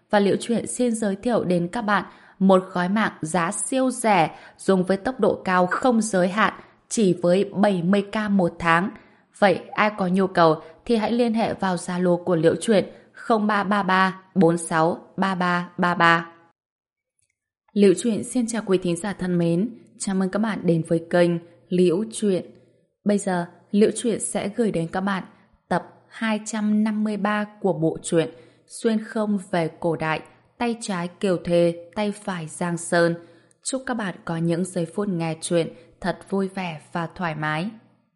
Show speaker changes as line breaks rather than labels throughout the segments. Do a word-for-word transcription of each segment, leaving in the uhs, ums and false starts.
và Liễu Chuyện xin giới thiệu đến các bạn một gói mạng giá siêu rẻ dùng với tốc độ cao không giới hạn chỉ với bảy mươi k một tháng. Vậy ai có nhu cầu thì hãy liên hệ vào Zalo của Liễu Chuyện không ba ba ba bốn sáu ba ba ba ba. Liễu Chuyện xin chào quý thính giả thân mến, chào mừng các bạn đến với kênh Liễu Chuyện. Bây giờ Liễu Chuyện sẽ gửi đến các bạn tập hai trăm năm mươi ba của bộ truyện Xuyên không về cổ đại, tay trái Kiều Thê, tay phải Giang Sơn. Chúc các bạn có những giây phút nghe chuyện thật vui vẻ và thoải mái.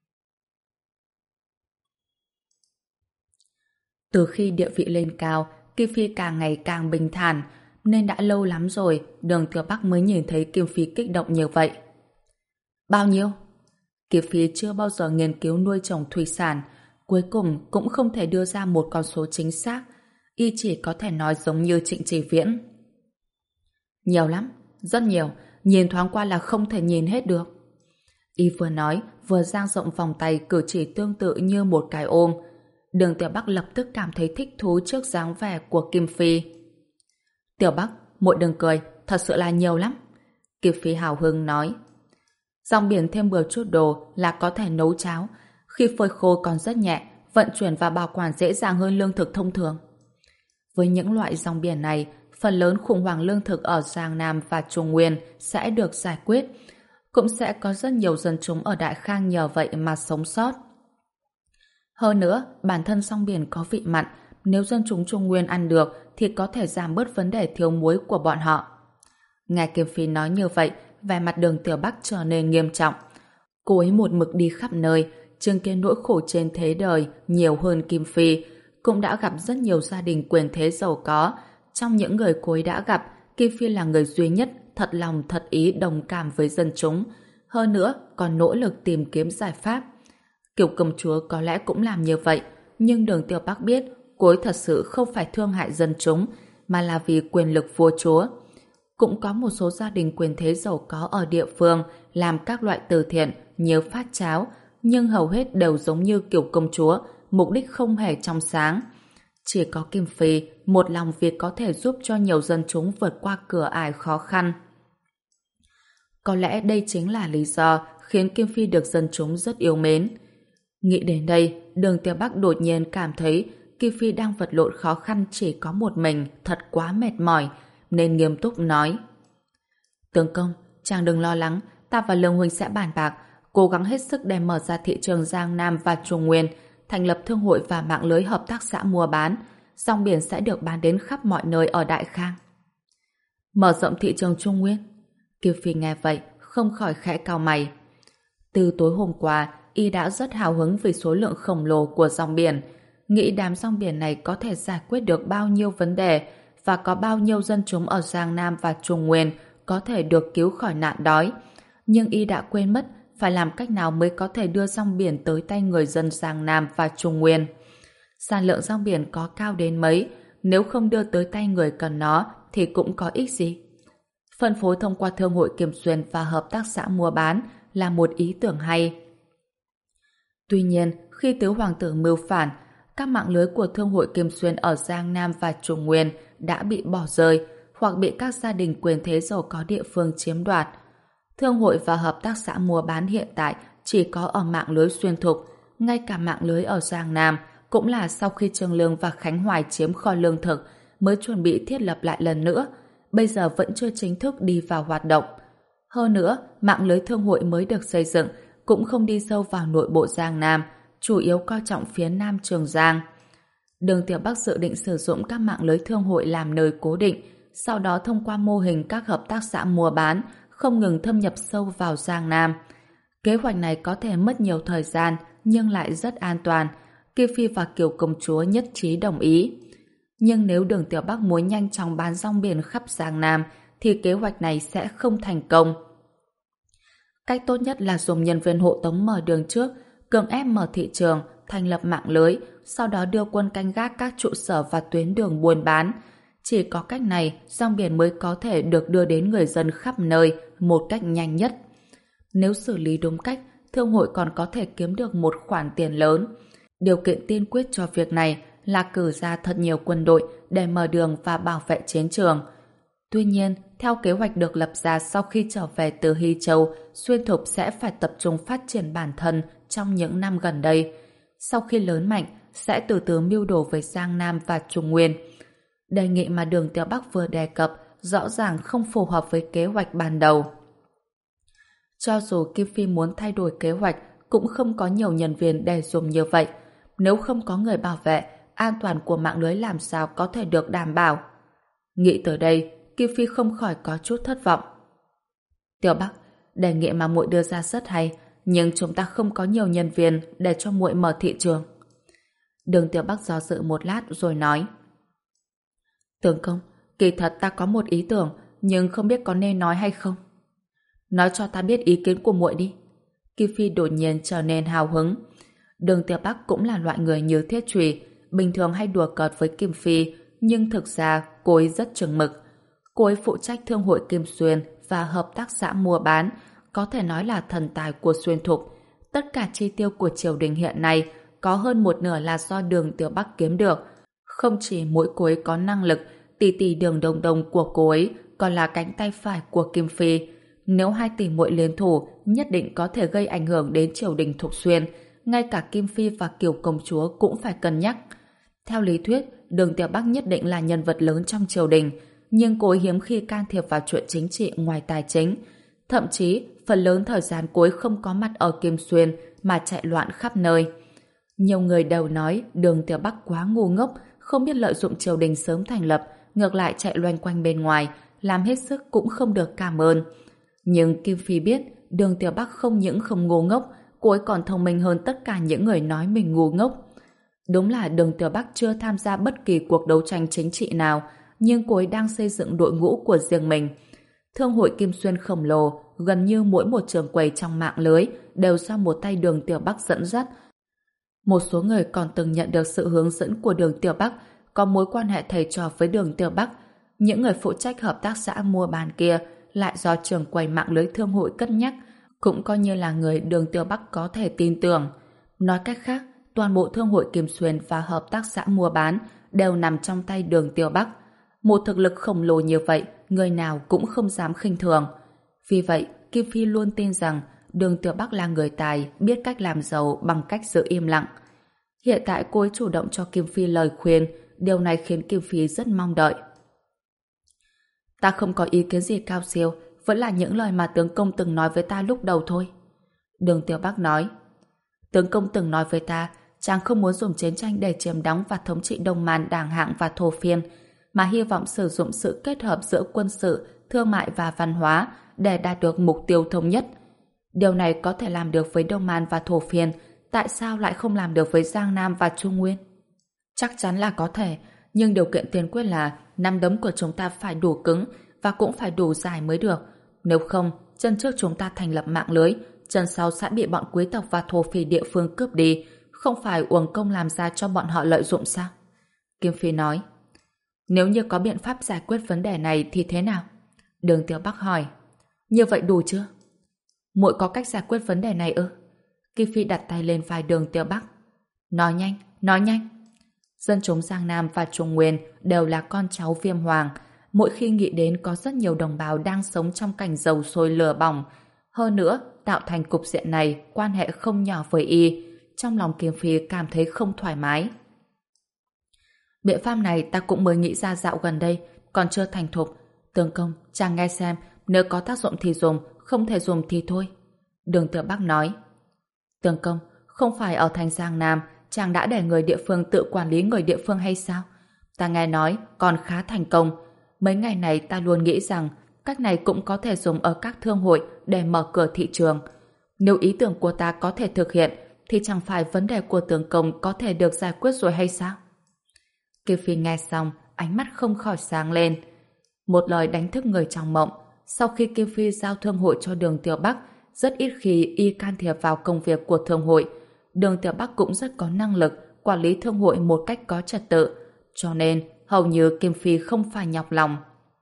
Từ khi địa vị lên cao, Kim Phi càng ngày càng bình thản, nên đã lâu lắm rồi Đường Tiểu Bắc mới nhìn thấy Kim Phi kích động như vậy. Bao nhiêu? Kim Phi chưa bao giờ nghiên cứu nuôi trồng thủy sản, cuối cùng cũng không thể đưa ra một con số chính xác, y chỉ có thể nói giống như Trịnh Chỉ Viễn. Nhiều lắm, rất nhiều, nhìn thoáng qua là không thể nhìn hết được. Y vừa nói, vừa dang rộng vòng tay cử chỉ tương tự như một cái ôm. Đường Tiểu Bắc lập tức cảm thấy thích thú trước dáng vẻ của Kim Phi. Tiểu Bắc, muội đừng cười, thật sự là nhiều lắm. Kim Phi hào hứng nói. Rong biển thêm bừa chút đồ là có thể nấu cháo, khi phơi khô còn rất nhẹ, vận chuyển và bảo quản dễ dàng hơn lương thực thông thường. Với những loại rong biển này, phần lớn khủng hoảng lương thực ở Giang Nam và Trung Nguyên sẽ được giải quyết. Cũng sẽ có rất nhiều dân chúng ở Đại Khang nhờ vậy mà sống sót. Hơn nữa, bản thân rong biển có vị mặn, nếu dân chúng Trung Nguyên ăn được thì có thể giảm bớt vấn đề thiếu muối của bọn họ. Nghe Kim Phi nói như vậy, vẻ mặt Đường Tiểu Bắc trở nên nghiêm trọng. Cô ấy một mực đi khắp nơi, chứng kiến nỗi khổ trên thế đời nhiều hơn Kim Phi, cũng đã gặp rất nhiều gia đình quyền thế giàu có. Trong những người cô ấy đã gặp, Kim Phi là người duy nhất thật lòng thật ý đồng cảm với dân chúng, hơn nữa còn nỗ lực tìm kiếm giải pháp. Kiểu công chúa có lẽ cũng làm như vậy, nhưng Đường Tiểu Bắc biết cô ấy thật sự không phải thương hại dân chúng, mà là vì quyền lực vua chúa. Cũng có một số gia đình quyền thế giàu có ở địa phương làm các loại từ thiện như phát cháo, nhưng hầu hết đều giống như kiểu công chúa, mục đích không hề trong sáng. Chỉ có Kim Phi một lòng việc có thể giúp cho nhiều dân chúng vượt qua cửa ải khó khăn. Có lẽ đây chính là lý do khiến Kim Phi được dân chúng rất yêu mến. Nghĩ đến đây, Đường Tiểu Bắc đột nhiên cảm thấy Kim Phi đang vật lộn khó khăn chỉ có một mình, thật quá mệt mỏi, nên nghiêm túc nói. Tướng công, chàng đừng lo lắng, ta và Lương huynh sẽ bàn bạc, cố gắng hết sức để mở ra thị trường Giang Nam và Trung Nguyên, thành lập thương hội và mạng lưới hợp tác xã mua bán, rong biển sẽ được bán đến khắp mọi nơi ở Đại Khang. Mở rộng thị trường Trung Nguyên? Kim Phi nghe vậy, không khỏi khẽ cau mày. Từ tối hôm qua, y đã rất hào hứng vì số lượng khổng lồ của rong biển, nghĩ đám rong biển này có thể giải quyết được bao nhiêu vấn đề và có bao nhiêu dân chúng ở Giang Nam và Trung Nguyên có thể được cứu khỏi nạn đói. Nhưng y đã quên mất phải làm cách nào mới có thể đưa rong biển tới tay người dân Giang Nam và Trung Nguyên. Sản lượng rong biển có cao đến mấy, nếu không đưa tới tay người cần nó thì cũng có ích gì. Phân phối thông qua thương hội Kim Xuyên và hợp tác xã mua bán là một ý tưởng hay. Tuy nhiên, khi tứ hoàng tử mưu phản, các mạng lưới của thương hội Kim Xuyên ở Giang Nam và Trung Nguyên đã bị bỏ rơi hoặc bị các gia đình quyền thế giàu có địa phương chiếm đoạt. Thương hội và hợp tác xã mua bán hiện tại chỉ có ở mạng lưới xuyên thục, ngay cả mạng lưới ở Giang Nam cũng là sau khi Trương Lương và Khánh Hoài chiếm kho lương thực mới chuẩn bị thiết lập lại lần nữa, bây giờ vẫn chưa chính thức đi vào hoạt động. Hơn nữa, mạng lưới thương hội mới được xây dựng cũng không đi sâu vào nội bộ Giang Nam, chủ yếu coi trọng phía Nam Trường Giang. Đường Tiểu Bắc dự định sử dụng các mạng lưới thương hội làm nơi cố định, sau đó thông qua mô hình các hợp tác xã mua bán không ngừng thâm nhập sâu vào Giang Nam. Kế hoạch này có thể mất nhiều thời gian nhưng lại rất an toàn. Kim Phi và Kiều công chúa nhất trí đồng ý. Nhưng nếu Đường Tiểu Bắc muốn nhanh chóng bán rong biển khắp Giang Nam thì kế hoạch này sẽ không thành công. Cách tốt nhất là dùng nhân viên hộ tống mở đường trước, cưỡng ép mở thị trường, thành lập mạng lưới, sau đó đưa quân canh gác các trụ sở và tuyến đường buôn bán. Chỉ có cách này, rong biển mới có thể được đưa đến người dân khắp nơi một cách nhanh nhất. Nếu xử lý đúng cách, thương hội còn có thể kiếm được một khoản tiền lớn. Điều kiện tiên quyết cho việc này là cử ra thật nhiều quân đội để mở đường và bảo vệ chiến trường. Tuy nhiên, theo kế hoạch được lập ra sau khi trở về từ Hy Châu, Xuyên Thục sẽ phải tập trung phát triển bản thân trong những năm gần đây. Sau khi lớn mạnh, sẽ từ từ mưu đồ với Giang Nam và Trung Nguyên. Đề nghị mà Đường Tiểu Bắc vừa đề cập rõ ràng không phù hợp với kế hoạch ban đầu. Cho dù Kim Phi muốn thay đổi kế hoạch, cũng không có nhiều nhân viên để dùng như vậy. Nếu không có người bảo vệ, an toàn của mạng lưới làm sao có thể được đảm bảo. Nghĩ tới đây, Kim Phi không khỏi có chút thất vọng. Tiểu Bắc, đề nghị mà muội đưa ra rất hay, nhưng chúng ta không có nhiều nhân viên để cho muội mở thị trường. Đường Tiểu Bắc do dự một lát rồi nói. Tướng công, kỳ thật ta có một ý tưởng, nhưng không biết có nên nói hay không. Nói cho ta biết ý kiến của muội đi. Kim Phi đột nhiên trở nên hào hứng. Đường Tiểu Bắc cũng là loại người như thiết trùy, bình thường hay đùa cợt với Kim Phi, nhưng thực ra cô ấy rất chừng mực. Cô ấy phụ trách thương hội Kim Xuyên và hợp tác xã mua bán, có thể nói là thần tài của Xuyên Thục. Tất cả chi tiêu của triều đình hiện nay có hơn một nửa là do Đường Tiểu Bắc kiếm được. Không chỉ mỗi cô ấy có năng lực, tỷ tỷ Đường Đồng Đồng của cô ấy còn là cánh tay phải của Kim Phi. Nếu hai tỷ muội liên thủ, nhất định có thể gây ảnh hưởng đến triều đình Thục Xuyên. Ngay cả Kim Phi và Kiều công chúa cũng phải cân nhắc. Theo lý thuyết, Đường Tiểu Bắc nhất định là nhân vật lớn trong triều đình, nhưng cô ấy hiếm khi can thiệp vào chuyện chính trị ngoài tài chính. Thậm chí, phần lớn thời gian cô ấy không có mặt ở Kim Xuyên mà chạy loạn khắp nơi. Nhiều người đều nói Đường Tiểu Bắc quá ngu ngốc, không biết lợi dụng triều đình sớm thành lập, ngược lại chạy loanh quanh bên ngoài, làm hết sức cũng không được cảm ơn. Nhưng Kim Phi biết Đường Tiểu Bắc không những không ngu ngốc, cô ấy còn thông minh hơn tất cả những người nói mình ngu ngốc. Đúng là Đường Tiểu Bắc chưa tham gia bất kỳ cuộc đấu tranh chính trị nào, nhưng cô ấy đang xây dựng đội ngũ của riêng mình. Thương hội Kim Xuyên khổng lồ, gần như mỗi một trường quầy trong mạng lưới đều do một tay Đường Tiểu Bắc dẫn dắt. Một số người còn từng nhận được sự hướng dẫn của Đường Tiểu Bắc, có mối quan hệ thầy trò với Đường Tiểu Bắc. Những người phụ trách hợp tác xã mua bán kia lại do trường quầy mạng lưới thương hội cất nhắc, cũng coi như là người Đường Tiểu Bắc có thể tin tưởng. Nói cách khác, toàn bộ thương hội Kim Xuyên và hợp tác xã mua bán đều nằm trong tay Đường Tiểu Bắc. Một thực lực khổng lồ như vậy, người nào cũng không dám khinh thường. Vì vậy, Kim Phi luôn tin rằng Đường Tiểu Bắc là người tài, biết cách làm giàu bằng cách giữ im lặng. Hiện tại cô ấy chủ động cho Kim Phi lời khuyên, điều này khiến Kim Phi rất mong đợi. Ta không có ý kiến gì cao siêu, vẫn là những lời mà tướng công từng nói với ta lúc đầu thôi. Đường Tiểu Bắc nói. Tướng công từng nói với ta, chàng không muốn dùng chiến tranh để chiếm đóng và thống trị Đông Man, Đàng Hạng và Thổ Phiên, mà hy vọng sử dụng sự kết hợp giữa quân sự, thương mại và văn hóa để đạt được mục tiêu thống nhất. Điều này có thể làm được với Đông Man và Thổ Phiên, tại sao lại không làm được với Giang Nam và Trung Nguyên? Chắc chắn là có thể, nhưng điều kiện tiên quyết là nắm đấm của chúng ta phải đủ cứng và cũng phải đủ dài mới được. Nếu không, chân trước chúng ta thành lập mạng lưới, chân sau sẽ bị bọn quý tộc và thổ phỉ địa phương cướp đi, không phải uổng công làm ra cho bọn họ lợi dụng sao? Kim Phi nói. Nếu như có biện pháp giải quyết vấn đề này thì thế nào? Đường Tiểu Bắc hỏi. Như vậy đủ chưa? Muội có cách giải quyết vấn đề này ư? Kim Phi đặt tay lên vai Đường Tiểu Bắc. Nói nhanh, nói nhanh. Dân chúng Giang Nam và Trung Nguyên đều là con cháu Viêm Hoàng. Mỗi khi nghĩ đến có rất nhiều đồng bào đang sống trong cảnh dầu sôi lửa bỏng. Hơn nữa, tạo thành cục diện này quan hệ không nhỏ với y. Trong lòng Kim Phi cảm thấy không thoải mái. Biện pháp này ta cũng mới nghĩ ra dạo gần đây, còn chưa thành thục. Tướng công, chàng nghe xem, nếu có tác dụng thì dùng, không thể dùng thì thôi. Đường Tiểu Bắc nói. Tướng công, không phải ở thành Giang Nam chàng đã để người địa phương tự quản lý người địa phương hay sao? Ta nghe nói còn khá thành công. Mấy ngày này ta luôn nghĩ rằng cách này cũng có thể dùng ở các thương hội để mở cửa thị trường. Nếu ý tưởng của ta có thể thực hiện thì chẳng phải vấn đề của tướng công có thể được giải quyết rồi hay sao? Kim Phi nghe xong, ánh mắt không khỏi sáng lên. Một lời đánh thức người trong mộng. Sau khi Kim Phi giao thương hội cho Đường Tiểu Bắc, rất ít khi y can thiệp vào công việc của thương hội. Đường Tiểu Bắc cũng rất có năng lực quản lý thương hội một cách có trật tự, cho nên hầu như Kim Phi không phải nhọc lòng.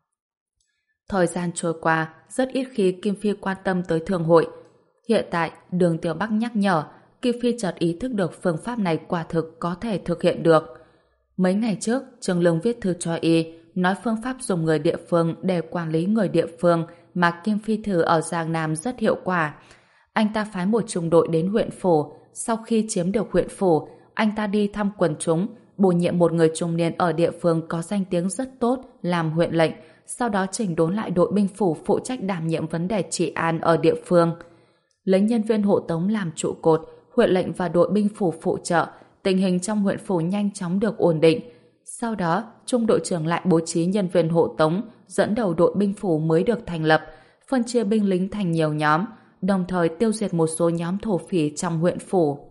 Thời gian trôi qua, rất ít khi Kim Phi quan tâm tới thương hội. Hiện tại, Đường Tiểu Bắc nhắc nhở, Kim Phi chợt ý thức được phương pháp này quả thực có thể thực hiện được. Mấy ngày trước, Trương Lương viết thư cho y, nói phương pháp dùng người địa phương để quản lý người địa phương mà Kim Phi thử ở Giang Nam rất hiệu quả. Anh ta phái một trung đội đến huyện phủ. Sau khi chiếm được huyện phủ, anh ta đi thăm quần chúng, bổ nhiệm một người trung niên ở địa phương có danh tiếng rất tốt làm huyện lệnh, sau đó chỉnh đốn lại đội binh phủ phụ trách đảm nhiệm vấn đề trị an ở địa phương. Lấy nhân viên hộ tống làm trụ cột, huyện lệnh và đội binh phủ phụ trợ, tình hình trong huyện phủ nhanh chóng được ổn định. Sau đó, trung đội trưởng lại bố trí nhân viên hộ tống, dẫn đầu đội binh phủ mới được thành lập, phân chia binh lính thành nhiều nhóm, đồng thời tiêu diệt một số nhóm thổ phỉ trong huyện phủ.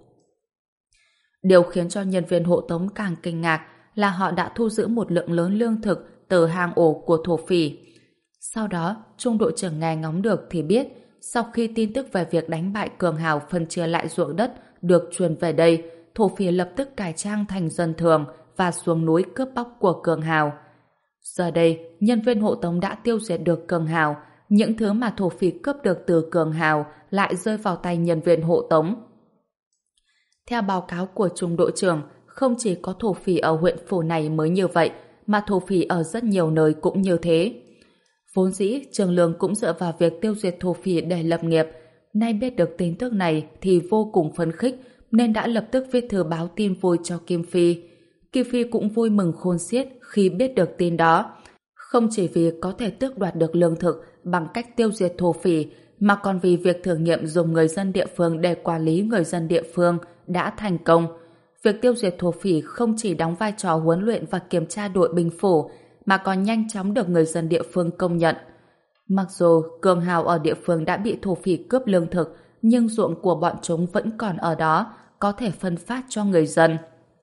Điều khiến cho nhân viên hộ tống càng kinh ngạc là họ đã thu giữ một lượng lớn lương thực từ hang ổ của thổ phỉ. Sau đó, trung đội trưởng nghe ngóng được thì biết, sau khi tin tức về việc đánh bại cường hào phân chia lại ruộng đất được truyền về đây, thổ phỉ lập tức cải trang thành dân thường và xuống núi cướp bóc của cường hào. Giờ đây, nhân viên hộ tống đã tiêu diệt được cường hào, những thứ mà thổ phỉ cướp được từ cường hào lại rơi vào tay nhân viên hộ tống. Theo báo cáo của trung đội trưởng, không chỉ có thổ phỉ ở huyện phủ này mới như vậy, mà thổ phỉ ở rất nhiều nơi cũng như thế. Vốn dĩ, Trương Lương cũng dựa vào việc tiêu diệt thổ phỉ để lập nghiệp. Nay biết được tin tức này thì vô cùng phấn khích, nên đã lập tức viết thư báo tin vui cho Kim Phi. Kim Phi cũng vui mừng khôn xiết khi biết được tin đó. Không chỉ vì có thể tước đoạt được lương thực bằng cách tiêu diệt thổ phỉ, mà còn vì việc thử nghiệm dùng người dân địa phương để quản lý người dân địa phương đã thành công. Việc tiêu diệt thổ phỉ không chỉ đóng vai trò huấn luyện và kiểm tra đội binh phủ, mà còn nhanh chóng được người dân địa phương công nhận. Mặc dù cường hào ở địa phương đã bị thổ phỉ cướp lương thực, nhưng ruộng của bọn chúng vẫn còn ở đó, có thể phân phát cho người dân.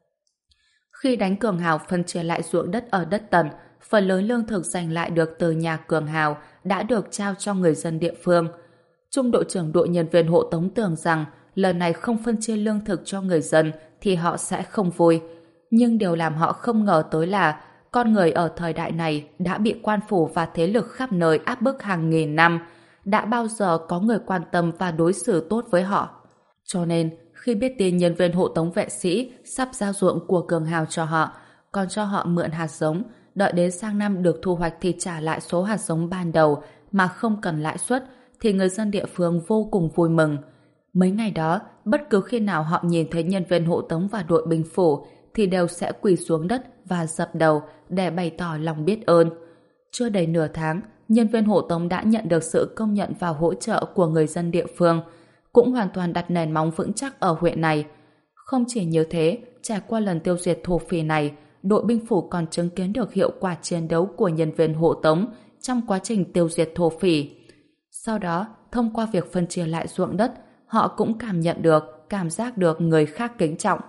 Khi đánh cường hào phân chia lại ruộng đất ở đất Tần, phần lớn lương thực giành lại được từ nhà cường hào đã được trao cho người dân địa phương. Trung đội trưởng đội nhân viên hộ tống tưởng rằng lần này không phân chia lương thực cho người dân thì họ sẽ không vui. Nhưng điều làm họ không ngờ tới là con người ở thời đại này đã bị quan phủ và thế lực khắp nơi áp bức hàng nghìn năm, đã bao giờ có người quan tâm và đối xử tốt với họ. Cho nên, khi biết tin nhân viên hộ tống vệ sĩ sắp giao ruộng của cường hào cho họ, còn cho họ mượn hạt giống, đợi đến sang năm được thu hoạch thì trả lại số hạt giống ban đầu mà không cần lãi suất, thì người dân địa phương vô cùng vui mừng. Mấy ngày đó, bất cứ khi nào họ nhìn thấy nhân viên hộ tống và đội binh phủ thì đều sẽ quỳ xuống đất và dập đầu để bày tỏ lòng biết ơn. Chưa đầy nửa tháng, nhân viên hộ tống đã nhận được sự công nhận và hỗ trợ của người dân địa phương, cũng hoàn toàn đặt nền móng vững chắc ở huyện này. Không chỉ như thế, trải qua lần tiêu diệt thổ phỉ này, đội binh phủ còn chứng kiến được hiệu quả chiến đấu của nhân viên hộ tống trong quá trình tiêu diệt thổ phỉ. Sau đó, thông qua việc phân chia lại ruộng đất, họ cũng cảm nhận được, cảm giác được người khác kính trọng.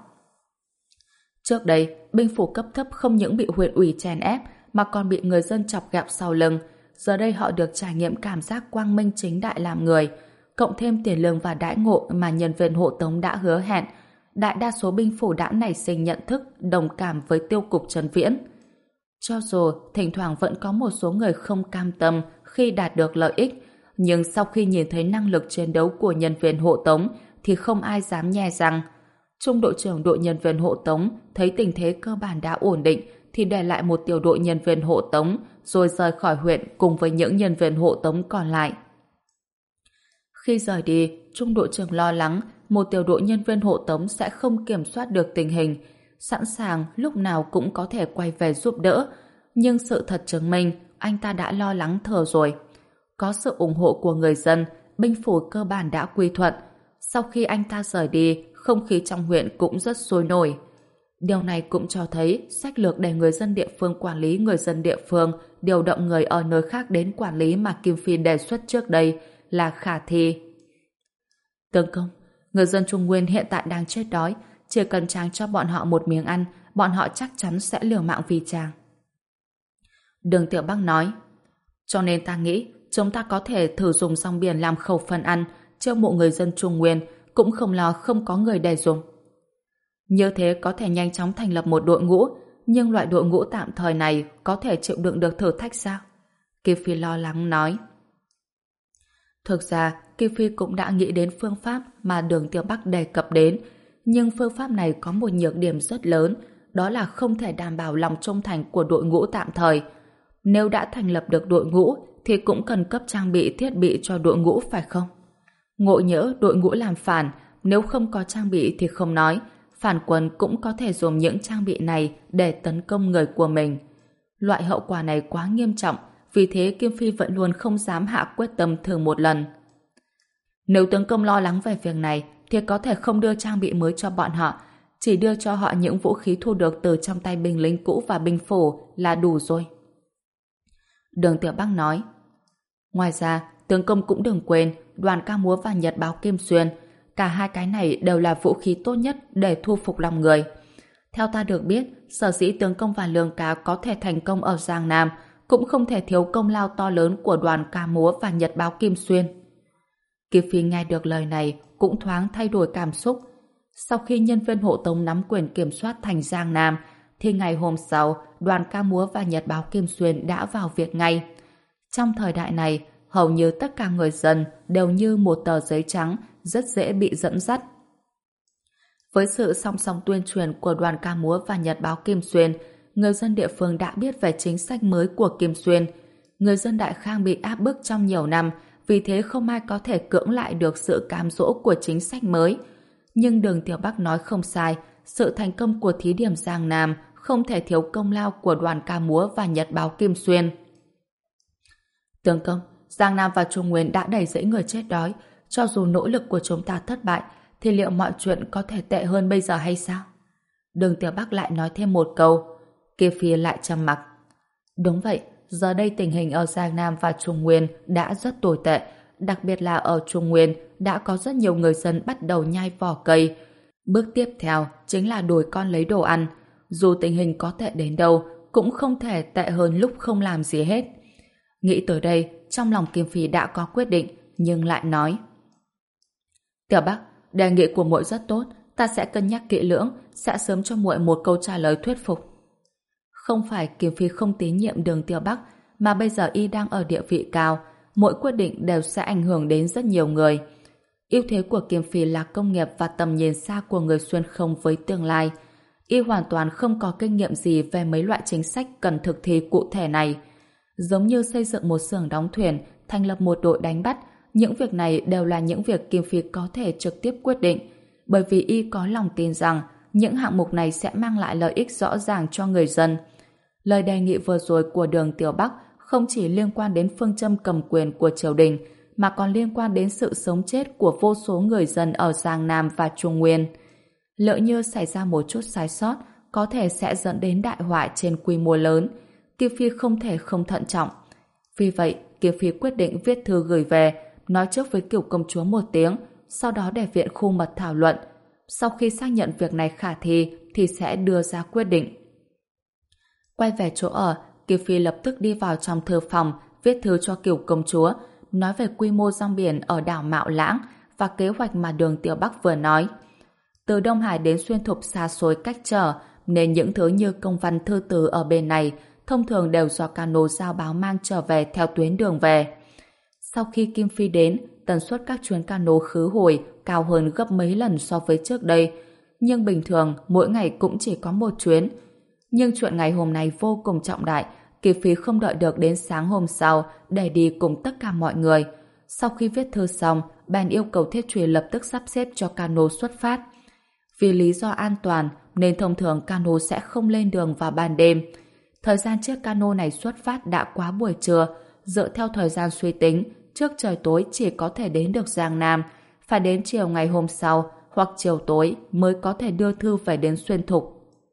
Trước đây, binh phủ cấp thấp không những bị huyện ủy chèn ép mà còn bị người dân chọc ghẹo sau lưng. Giờ đây họ được trải nghiệm cảm giác quang minh chính đại làm người, cộng thêm tiền lương và đãi ngộ mà nhân viên hộ tống đã hứa hẹn. Đại đa số binh phủ đã nảy sinh nhận thức đồng cảm với tiêu cục Trần Viễn. Cho dù thỉnh thoảng vẫn có một số người không cam tâm khi đạt được lợi ích, nhưng sau khi nhìn thấy năng lực chiến đấu của nhân viên hộ tống thì không ai dám nhe răng. Trung đội trưởng đội nhân viên hộ tống thấy tình thế cơ bản đã ổn định thì để lại một tiểu đội nhân viên hộ tống rồi rời khỏi huyện cùng với những nhân viên hộ tống còn lại. Khi rời đi, trung đội trưởng lo lắng một tiểu đội nhân viên hộ tống sẽ không kiểm soát được tình hình, sẵn sàng lúc nào cũng có thể quay về giúp đỡ. Nhưng sự thật chứng minh anh ta đã lo lắng thừa rồi. Có sự ủng hộ của người dân, binh phủ cơ bản đã quy thuận. Sau khi anh ta rời đi, không khí trong huyện cũng rất sôi nổi. Điều này cũng cho thấy sách lược để người dân địa phương quản lý người dân địa phương, điều động người ở nơi khác đến quản lý mà Kim Phi đề xuất trước đây là khả thi. Tướng công, người dân Trung Nguyên hiện tại đang chết đói, chỉ cần chàng cho bọn họ một miếng ăn, bọn họ chắc chắn sẽ liều mạng vì chàng. Đường Tiểu Bắc nói, cho nên ta nghĩ chúng ta có thể thử dùng rong biển làm khẩu phần ăn, chiêu mộ người dân Trung Nguyên, cũng không lo không có người để dùng. Như thế có thể nhanh chóng thành lập một đội ngũ, nhưng loại đội ngũ tạm thời này có thể chịu đựng được thử thách sao? Kim Phi lo lắng nói. Thực ra, Kim Phi cũng đã nghĩ đến phương pháp mà Đường Tiểu Bắc đề cập đến, nhưng phương pháp này có một nhược điểm rất lớn, đó là không thể đảm bảo lòng trung thành của đội ngũ tạm thời. Nếu đã thành lập được đội ngũ thì cũng cần cấp trang bị thiết bị cho đội ngũ phải không? Ngộ nhỡ đội ngũ làm phản, nếu không có trang bị thì không nói, phản quân cũng có thể dùng những trang bị này để tấn công người của mình. Loại hậu quả này quá nghiêm trọng, vì thế Kim Phi vẫn luôn không dám hạ quyết tâm thử một lần. Nếu tướng công lo lắng về việc này thì có thể không đưa trang bị mới cho bọn họ, chỉ đưa cho họ những vũ khí thu được từ trong tay binh lính cũ và binh phủ là đủ rồi. Đường Tiểu Bắc nói. Ngoài ra, tướng công cũng đừng quên đoàn ca múa và nhật báo Kim Xuyên. Cả hai cái này đều là vũ khí tốt nhất để thu phục lòng người. Theo ta được biết, sở dĩ tướng công và lương cá có thể thành công ở Giang Nam cũng không thể thiếu công lao to lớn của đoàn ca múa và nhật báo Kim Xuyên. Kiều Phi nghe được lời này cũng thoáng thay đổi cảm xúc. Sau khi nhân viên hộ tống nắm quyền kiểm soát thành Giang Nam, thì ngày hôm sau, đoàn ca múa và nhật báo Kim Xuyên đã vào việc ngay. Trong thời đại này, hầu như tất cả người dân đều như một tờ giấy trắng, rất dễ bị dẫn dắt. Với sự song song tuyên truyền của đoàn ca múa và nhật báo Kim Xuyên, người dân địa phương đã biết về chính sách mới của Kim Xuyên. Người dân Đại Khang bị áp bức trong nhiều năm, vì thế không ai có thể cưỡng lại được sự cám dỗ của chính sách mới. Nhưng Đường Tiểu Bắc nói không sai, sự thành công của thí điểm Giang Nam không thể thiếu công lao của đoàn ca múa và nhật báo Kim Xuyên. Tướng công, Giang Nam và Trung Nguyên đã đầy rẫy người chết đói, cho dù nỗ lực của chúng ta thất bại, thì liệu mọi chuyện có thể tệ hơn bây giờ hay sao? Đường Tiểu Bắc lại nói thêm một câu. Kia Phi lại trầm mặc. Đúng vậy, giờ đây tình hình ở Giang Nam và Trung Nguyên đã rất tồi tệ, đặc biệt là ở Trung Nguyên đã có rất nhiều người dân bắt đầu nhai vỏ cây. Bước tiếp theo chính là đuổi con lấy đồ ăn. Dù tình hình có tệ đến đâu, cũng không thể tệ hơn lúc không làm gì hết. Nghĩ tới đây, trong lòng Kim Phi đã có quyết định, nhưng lại nói. Tiểu Bắc, đề nghị của muội rất tốt, ta sẽ cân nhắc kỹ lưỡng, sẽ sớm cho muội một câu trả lời thuyết phục. Không phải Kim Phi không tín nhiệm Đường Tiểu Bắc, mà bây giờ y đang ở địa vị cao, mỗi quyết định đều sẽ ảnh hưởng đến rất nhiều người. Ưu thế của Kim Phi là công nghiệp và tầm nhìn xa của người xuyên không với tương lai. Y hoàn toàn không có kinh nghiệm gì về mấy loại chính sách cần thực thi cụ thể này. Giống như xây dựng một xưởng đóng thuyền, thành lập một đội đánh bắt, những việc này đều là những việc Kim Phi có thể trực tiếp quyết định, bởi vì y có lòng tin rằng những hạng mục này sẽ mang lại lợi ích rõ ràng cho người dân. Lời đề nghị vừa rồi của Đường Tiểu Bắc không chỉ liên quan đến phương châm cầm quyền của triều đình, mà còn liên quan đến sự sống chết của vô số người dân ở Giang Nam và Trung Nguyên. Lỡ như xảy ra một chút sai sót, có thể sẽ dẫn đến đại họa trên quy mô lớn. Kiều Phi không thể không thận trọng. Vì vậy, Kiều Phi quyết định viết thư gửi về, nói trước với Kiều công chúa một tiếng, sau đó để viện khu mật thảo luận. Sau khi xác nhận việc này khả thi, thì sẽ đưa ra quyết định. Quay về chỗ ở, Kiều Phi lập tức đi vào trong thư phòng, viết thư cho Kiều công chúa, nói về quy mô rong biển ở đảo Mạo Lãng và kế hoạch mà Đường Tiểu Bắc vừa nói. Từ Đông Hải đến Xuyên Thục xa xôi cách trở, nên những thứ như công văn thư từ ở bên này thông thường đều do cano giao báo mang trở về theo tuyến đường về. Sau khi Kim Phi đến, tần suất các chuyến cano khứ hồi cao hơn gấp mấy lần so với trước đây, nhưng bình thường mỗi ngày cũng chỉ có một chuyến. Nhưng chuyện ngày hôm nay vô cùng trọng đại, Kim Phi không đợi được đến sáng hôm sau để đi cùng tất cả mọi người. Sau khi viết thư xong, bèn yêu cầu Thiết Truy lập tức sắp xếp cho cano xuất phát. Vì lý do an toàn nên thông thường cano sẽ không lên đường vào ban đêm. Thời gian chiếc cano này xuất phát đã quá buổi trưa. Dựa theo thời gian suy tính, trước trời tối chỉ có thể đến được Giang Nam, phải đến chiều ngày hôm sau hoặc chiều tối mới có thể đưa thư về đến Xuyên Thục.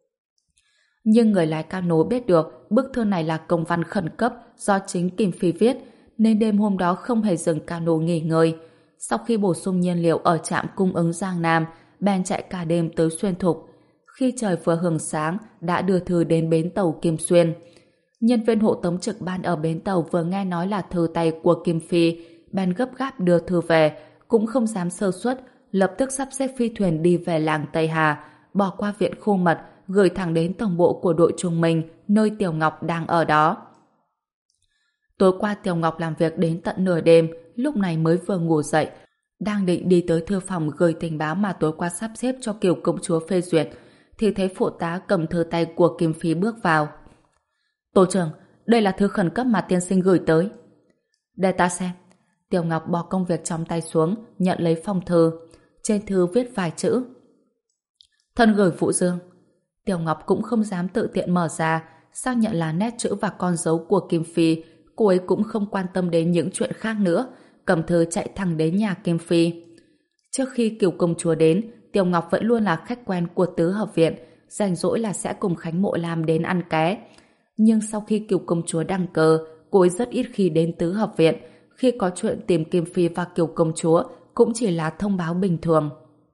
Nhưng người lái cano biết được bức thư này là công văn khẩn cấp do chính Kim Phi viết, nên đêm hôm đó không hề dừng cano nghỉ ngơi. Sau khi bổ sung nhiên liệu ở trạm cung ứng Giang Nam, bèn chạy cả đêm tới Xuyên Thục. Khi trời vừa hừng sáng, đã đưa thư đến bến tàu Kim Xuyên. Nhân viên hộ tống trực ban ở bến tàu vừa nghe nói là thư tay của Kim Phi, bèn gấp gáp đưa thư về, cũng không dám sơ suất, lập tức sắp xếp phi thuyền đi về làng Tây Hà, bỏ qua viện khu mật, gửi thẳng đến tổng bộ của đội Trung Minh, nơi Tiểu Ngọc đang ở đó. Tối qua Tiểu Ngọc làm việc đến tận nửa đêm, lúc này mới vừa ngủ dậy, đang định đi tới thư phòng gửi tình báo mà tối qua sắp xếp cho Kiều công chúa phê duyệt, thì thấy phụ tá cầm thư tay của Kim Phi bước vào. Tổ trưởng, đây là thư khẩn cấp mà tiên sinh gửi tới. Để ta xem. Tiểu Ngọc bỏ công việc trong tay xuống, nhận lấy phong thư. Trên thư viết vài chữ. Thân gửi Vũ Dương. Tiểu Ngọc cũng không dám tự tiện mở ra, xác nhận là nét chữ và con dấu của Kim Phi. Cô ấy cũng không quan tâm đến những chuyện khác nữa, cầm thư chạy thẳng đến nhà Kim Phi. Trước khi Kiều công chúa đến, Tiểu Ngọc vẫn luôn là khách quen của tứ hợp viện, rảnh rỗi là sẽ cùng Khánh Mộ Lam đến ăn ké. Nhưng sau khi Kiều công chúa đăng cơ, cô ấy rất ít khi đến tứ hợp viện. Khi có chuyện tìm Kim Phi và Kiều công chúa, cũng chỉ là thông báo bình thường.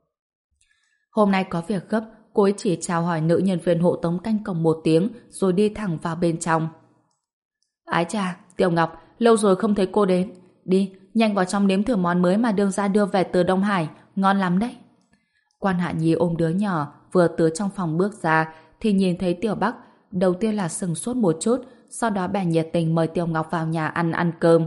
Hôm nay có việc gấp, cô ấy chỉ chào hỏi nữ nhân viên hộ tống canh cổng một tiếng rồi đi thẳng vào bên trong. Ái chà, Tiểu Ngọc, lâu rồi không thấy cô đến. Đi, nhanh vào trong nếm thử món mới mà đương gia đưa về từ Đông Hải, ngon lắm đấy. Quan Hạ Nhi ôm đứa nhỏ vừa từ trong phòng bước ra thì nhìn thấy Tiểu Bắc, đầu tiên là sừng sốt một chút, sau đó bèn nhiệt tình mời Tiểu Ngọc vào nhà ăn ăn cơm.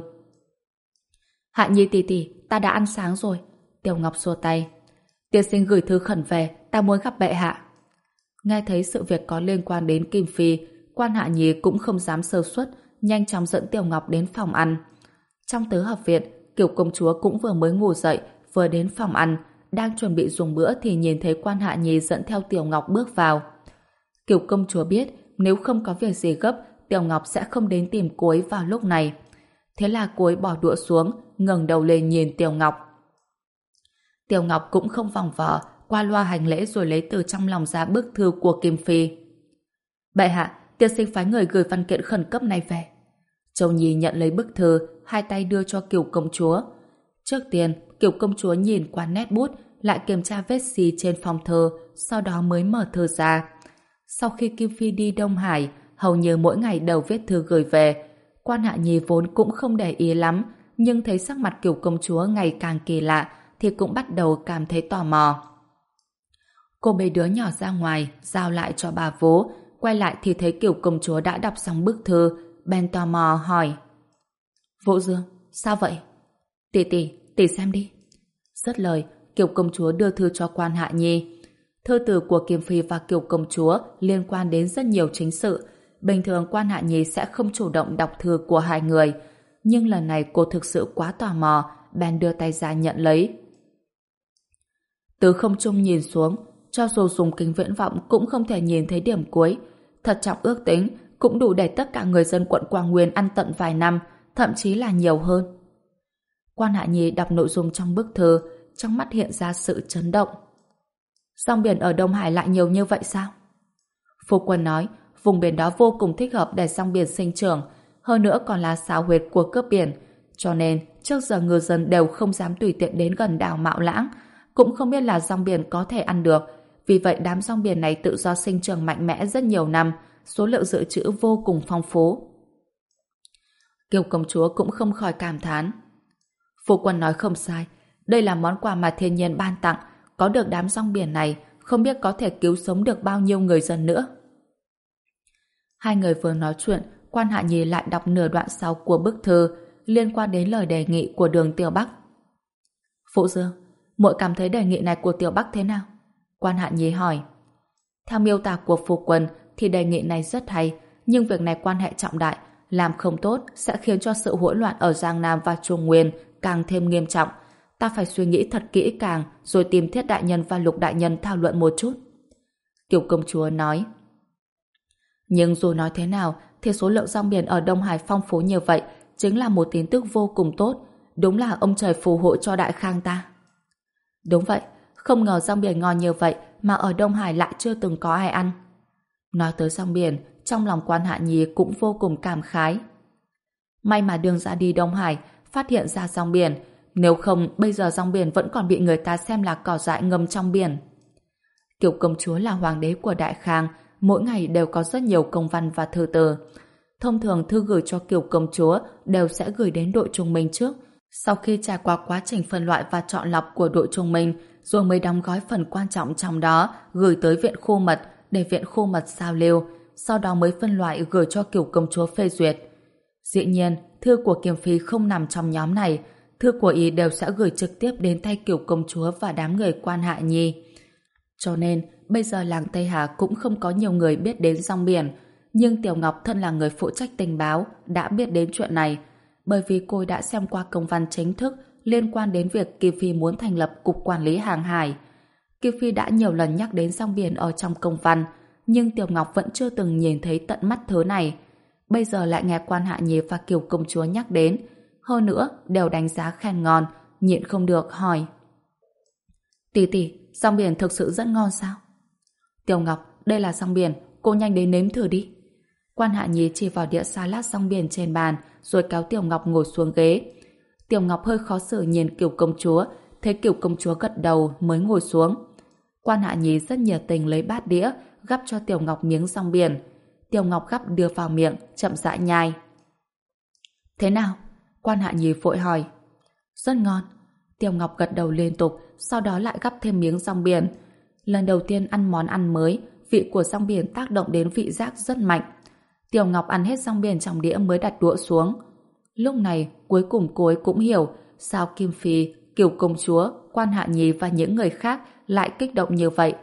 Hạ Nhi tỷ tỷ, ta đã ăn sáng rồi. Tiểu Ngọc xua tay. Tiên sinh gửi thư khẩn về, ta muốn gặp bệ hạ. Nghe thấy sự việc có liên quan đến Kim Phi, Quan Hạ Nhi cũng không dám sơ suất, nhanh chóng dẫn Tiểu Ngọc đến phòng ăn. Trong tứ hợp viện, Kiều công chúa cũng vừa mới ngủ dậy, vừa đến phòng ăn, đang chuẩn bị dùng bữa thì nhìn thấy Quan Hạ Nhi dẫn theo Tiểu Ngọc bước vào. Kiều công chúa biết nếu không có việc gì gấp, Tiểu Ngọc sẽ không đến tìm cô ấy vào lúc này. Thế là cô ấy bỏ đũa xuống, ngẩng đầu lên nhìn Tiểu Ngọc. Tiểu Ngọc cũng không vòng vò, qua loa hành lễ rồi lấy từ trong lòng ra bức thư của Kim Phi. Bệ hạ, tiên sinh phái người gửi văn kiện khẩn cấp này về. Châu Nhi nhận lấy bức thư, hai tay đưa cho Kiều công chúa. Trước tiên, Kiều công chúa nhìn qua nét bút, lại kiểm tra vết xì trên phong thư, sau đó mới mở thư ra. Sau khi Kim Phi đi Đông Hải, hầu như mỗi ngày đều viết thư gửi về. Quan Hạ Nhi vốn cũng không để ý lắm, nhưng thấy sắc mặt Kiều công chúa ngày càng kỳ lạ, thì cũng bắt đầu cảm thấy tò mò. Cô bế đứa nhỏ ra ngoài, giao lại cho bà vú, quay lại thì thấy Kiều công chúa đã đọc xong bức thư, bèn tò mò hỏi. Vũ Dương, sao vậy? Tỷ tỷ, tỷ xem đi. Dứt lời, Kiều công chúa đưa thư cho Quan Hạ Nhi. Thư từ của Kim Phi và Kiều công chúa liên quan đến rất nhiều chính sự. Bình thường Quan Hạ Nhi sẽ không chủ động đọc thư của hai người, nhưng lần này cô thực sự quá tò mò, bèn đưa tay ra nhận lấy. Từ không trung nhìn xuống, cho dù dùng kính viễn vọng cũng không thể nhìn thấy điểm cuối. Thật trọng ước tính, cũng đủ để tất cả người dân quận Quang Nguyên ăn tận vài năm, thậm chí là nhiều hơn. Quan Hạ Nhi đọc nội dung trong bức thư, trong mắt hiện ra sự chấn động. Rong biển ở Đông Hải lại nhiều như vậy sao? Phu quân nói, vùng biển đó vô cùng thích hợp để rong biển sinh trưởng, hơn nữa còn là xào huyệt của cướp biển, cho nên trước giờ ngư dân đều không dám tùy tiện đến gần đảo Mạo Lãng, cũng không biết là rong biển có thể ăn được. Vì vậy đám rong biển này tự do sinh trưởng mạnh mẽ rất nhiều năm, số lượng dự trữ vô cùng phong phú. Kiều công chúa cũng không khỏi cảm thán. Phu quân nói không sai, đây là món quà mà thiên nhiên ban tặng, có được đám rong biển này, không biết có thể cứu sống được bao nhiêu người dân nữa. Hai người vừa nói chuyện, Quan Hạ Nhi lại đọc nửa đoạn sau của bức thư liên quan đến lời đề nghị của Đường Tiểu Bắc. Phụ Dương, muội cảm thấy đề nghị này của Tiểu Bắc thế nào? Quan Hạ Nhi hỏi. Theo miêu tả của phu quân thì đề nghị này rất hay, nhưng việc này quan hệ trọng đại, làm không tốt sẽ khiến cho sự hỗn loạn ở Giang Nam và Trung Nguyên càng thêm nghiêm trọng. Ta phải suy nghĩ thật kỹ càng rồi tìm Thiết đại nhân và Lục đại nhân thảo luận một chút. Kiều công chúa nói. Nhưng dù nói thế nào thì số lượng rong biển ở Đông Hải phong phú như vậy chính là một tin tức vô cùng tốt. Đúng là ông trời phù hộ cho Đại Khang ta. Đúng vậy, không ngờ rong biển ngon như vậy mà ở Đông Hải lại chưa từng có ai ăn. Nói tới rong biển, trong lòng Quan Hạ Nhi cũng vô cùng cảm khái. May mà đường ra đi Đông Hải phát hiện ra rong biển, nếu không bây giờ rong biển vẫn còn bị người ta xem là cỏ dại ngâm trong biển. Kiều công chúa là hoàng đế của Đại Khang, mỗi ngày đều có rất nhiều công văn và thư từ. Thông thường thư gửi cho Kiều công chúa đều sẽ gửi đến đội trung minh trước, sau khi trải qua quá trình phân loại và chọn lọc của đội trung minh, rồi mới đóng gói phần quan trọng trong đó gửi tới viện khu mật để viện khu mật sao lưu, sau đó mới phân loại gửi cho Kiều công chúa phê duyệt. Dĩ nhiên, thư của Kiều Phi không nằm trong nhóm này, thư của ý đều sẽ gửi trực tiếp đến tay Kiều công chúa và đám người Quan Hạ Nhi. Cho nên, bây giờ làng Tây Hà cũng không có nhiều người biết đến rong biển, nhưng Tiểu Ngọc thân là người phụ trách tình báo đã biết đến chuyện này, bởi vì cô đã xem qua công văn chính thức liên quan đến việc Kim Phi muốn thành lập Cục Quản lý Hàng hải. Kim Phi đã nhiều lần nhắc đến rong biển ở trong công văn, nhưng Tiểu Ngọc vẫn chưa từng nhìn thấy tận mắt thứ này. Bây giờ lại nghe Quan Hạ Nhi và Kiều Công Chúa nhắc đến, hơn nữa đều đánh giá khen ngon, nhịn không được hỏi: tỷ tỷ, rong biển thực sự rất ngon sao? Tiểu Ngọc, đây là rong biển, cô nhanh đến nếm thử đi. Quan Hạ Nhi chỉ vào đĩa salad rong biển trên bàn, rồi kéo Tiểu Ngọc ngồi xuống ghế. Tiểu Ngọc hơi khó xử nhìn Kiều Công Chúa, thấy Kiều Công Chúa gật đầu mới ngồi xuống. Quan Hạ Nhi rất nhiệt tình lấy bát đĩa, gắp cho Tiểu Ngọc miếng rong biển. Tiểu Ngọc gắp đưa vào miệng, chậm rãi nhai. Thế nào? Quan Hạ Nhi vội hỏi. Rất ngon. Tiểu Ngọc gật đầu liên tục, sau đó lại gắp thêm miếng rong biển. Lần đầu tiên ăn món ăn mới, vị của rong biển tác động đến vị giác rất mạnh. Tiểu Ngọc ăn hết rong biển trong đĩa mới đặt đũa xuống. Lúc này, cuối cùng cô ấy cũng hiểu sao Kim Phi, Kiều Công Chúa, Quan Hạ Nhi và những người khác lại kích động như vậy.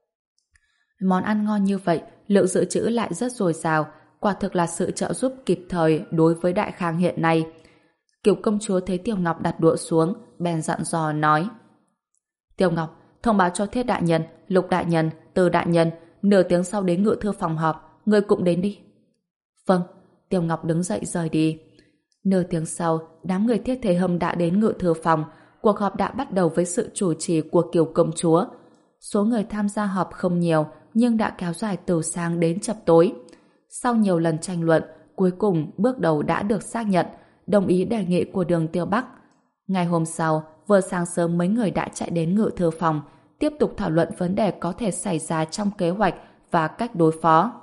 Món ăn ngon như vậy, lượng dự trữ lại rất dồi dào, quả thực là sự trợ giúp kịp thời đối với Đại Khang hiện nay. Kiều Công Chúa thấy Tiểu Ngọc đặt đũa xuống, bèn dặn dò nói: Tiểu Ngọc, thông báo cho Thiết đại nhân, Lục đại nhân, Từ đại nhân, nửa tiếng sau đến ngự thư phòng họp, ngươi cũng đến đi. Vâng. Tiểu Ngọc đứng dậy rời đi. Nửa tiếng sau, đám người Thiết Thế Hâm đã đến ngự thư phòng. Cuộc họp đã bắt đầu với sự chủ trì của Kiều Công Chúa. Số người tham gia họp không nhiều, nhưng đã kéo dài từ sáng đến chập tối. Sau nhiều lần tranh luận, cuối cùng bước đầu đã được xác nhận, đồng ý đề nghị của Đường Tiêu Bắc. Ngày hôm sau, vừa sáng sớm mấy người đã chạy đến ngự thư phòng, tiếp tục thảo luận vấn đề có thể xảy ra trong kế hoạch và cách đối phó.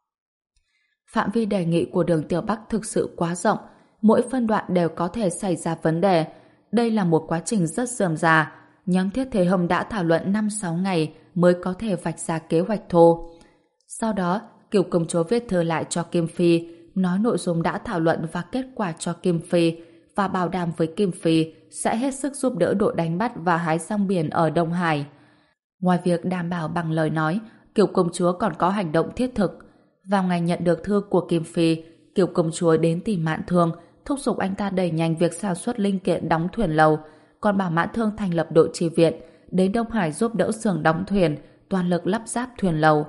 Phạm vi đề nghị của Đường Tiêu Bắc thực sự quá rộng, mỗi phân đoạn đều có thể xảy ra vấn đề. Đây là một quá trình rất rườm rà. Nhóm Thiết Thế Hâm đã thảo luận năm sáu ngày mới có thể vạch ra kế hoạch thô. Sau đó, Kiều Công Chúa viết thư lại cho Kim Phi, nói nội dung đã thảo luận và kết quả cho Kim Phi, và bảo đảm với Kim Phi sẽ hết sức giúp đỡ đội đánh bắt và hái rong biển ở Đông Hải. Ngoài việc đảm bảo bằng lời nói, Kiều Công Chúa còn có hành động thiết thực. Vào ngày nhận được thư của Kim Phi, Kiều Công Chúa đến tìm Mạn Thương, thúc giục anh ta đẩy nhanh việc sản xuất linh kiện đóng thuyền lầu, còn bảo Mạn Thương thành lập đội chi viện đến Đông Hải giúp đỡ xưởng đóng thuyền, toàn lực lắp ráp thuyền lầu.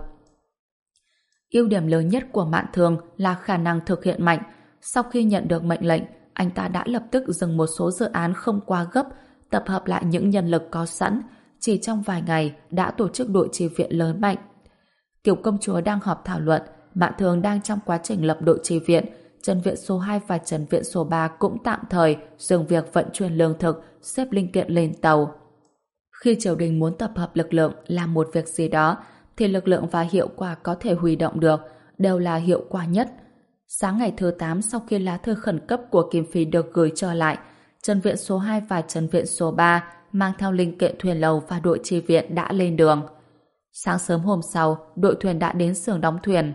Ưu điểm lớn nhất của Mạn Thương là khả năng thực hiện mạnh. Sau khi nhận được mệnh lệnh, anh ta đã lập tức dừng một số dự án không quá gấp, tập hợp lại những nhân lực có sẵn, chỉ trong vài ngày đã tổ chức đội chi viện lớn mạnh. Kiều Công Chúa đang họp thảo luận, Mạn Thương đang trong quá trình lập đội chi viện, Trần viện số hai và Trần viện số ba cũng tạm thời dừng việc vận chuyển lương thực, xếp linh kiện lên tàu. Khi triều đình muốn tập hợp lực lượng làm một việc gì đó, thì lực lượng và hiệu quả có thể huy động được đều là hiệu quả nhất. Sáng ngày thứ tám, sau khi lá thư khẩn cấp của Kim Phi được gửi trở lại, Trần viện số hai và Trần viện số ba mang theo linh kiện thuyền lầu và đội chi viện đã lên đường. Sáng sớm hôm sau, đội thuyền đã đến xưởng đóng thuyền.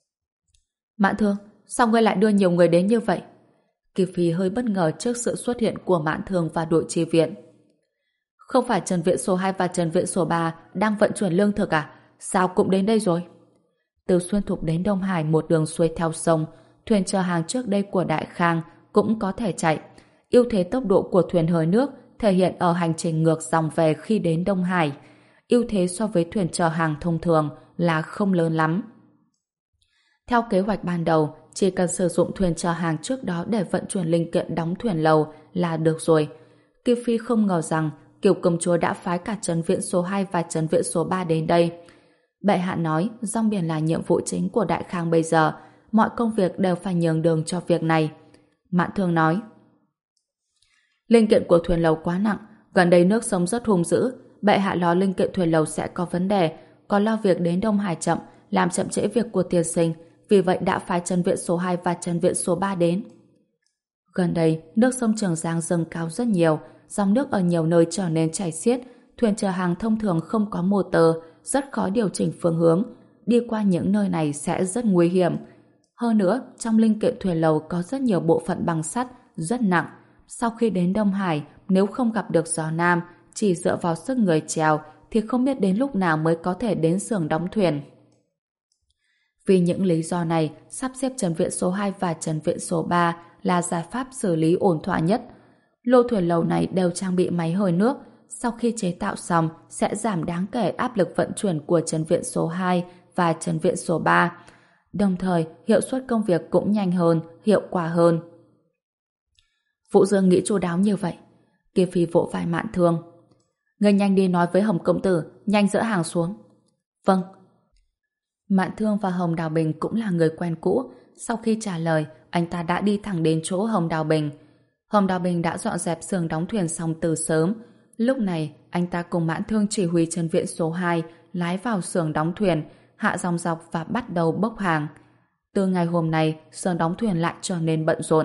Mạn Thương, sao ngươi lại đưa nhiều người đến như vậy? Kim Phi hơi bất ngờ trước sự xuất hiện của Mạn Thương và đội chi viện. Không phải Trần viện số hai và Trần viện số ba đang vận chuyển lương thực à? Sao cũng đến đây rồi? Từ Xuyên Thục đến Đông Hải một đường xuôi theo sông, thuyền chở hàng trước đây của Đại Khang cũng có thể chạy. Ưu thế tốc độ của thuyền hơi nước thể hiện ở hành trình ngược dòng về khi đến Đông Hải. Ưu thế so với thuyền chở hàng thông thường là không lớn lắm. Theo kế hoạch ban đầu, chỉ cần sử dụng thuyền chở hàng trước đó để vận chuyển linh kiện đóng thuyền lầu là được rồi. Kim Phi không ngờ rằng Kiều Công Chúa đã phái cả Trần viện số hai và Trần viện số ba đến đây. Bệ hạ nói rong biển là nhiệm vụ chính của Đại Khang bây giờ, mọi công việc đều phải nhường đường cho việc này. Mạn Thương nói: linh kiện của thuyền lầu quá nặng, gần đây nước sông rất hung dữ, bệ hạ lo linh kiện thuyền lầu sẽ có vấn đề, còn lo việc đến Đông Hải chậm, làm chậm trễ việc của tiên sinh, vì vậy đã phái Trần viện số hai và Trần viện số ba đến. Gần đây, nước sông Trường Giang dâng cao rất nhiều, dòng nước ở nhiều nơi trở nên chảy xiết, thuyền chở hàng thông thường không có motor, rất khó điều chỉnh phương hướng, đi qua những nơi này sẽ rất nguy hiểm. Hơn nữa, trong linh kiện thuyền lầu có rất nhiều bộ phận bằng sắt, rất nặng. Sau khi đến Đông Hải, nếu không gặp được gió nam, chỉ dựa vào sức người chèo, thì không biết đến lúc nào mới có thể đến xưởng đóng thuyền. Vì những lý do này, sắp xếp trần viện số hai và trần viện số ba là giải pháp xử lý ổn thỏa nhất. Lô thuyền lầu này đều trang bị máy hơi nước, sau khi chế tạo xong sẽ giảm đáng kể áp lực vận chuyển của trần viện số hai và trần viện số ba. Đồng thời, hiệu suất công việc cũng nhanh hơn, hiệu quả hơn. Vũ Dương nghĩ chu đáo như vậy. Kiều Phi vỗ vai Mạn Thương. Người nhanh đi nói với Hồng công tử, nhanh dỡ hàng xuống. Vâng. Mạn Thương và Hồng Đào Bình cũng là người quen cũ. Sau khi trả lời, anh ta đã đi thẳng đến chỗ Hồng Đào Bình. Hồng Đào Bình đã dọn dẹp xưởng đóng thuyền xong từ sớm. Lúc này, anh ta cùng Mạn Thương chỉ huy trần viện số hai lái vào xưởng đóng thuyền, hạ dòng dọc và bắt đầu bốc hàng. Từ ngày hôm nay, xưởng đóng thuyền lại trở nên bận rộn.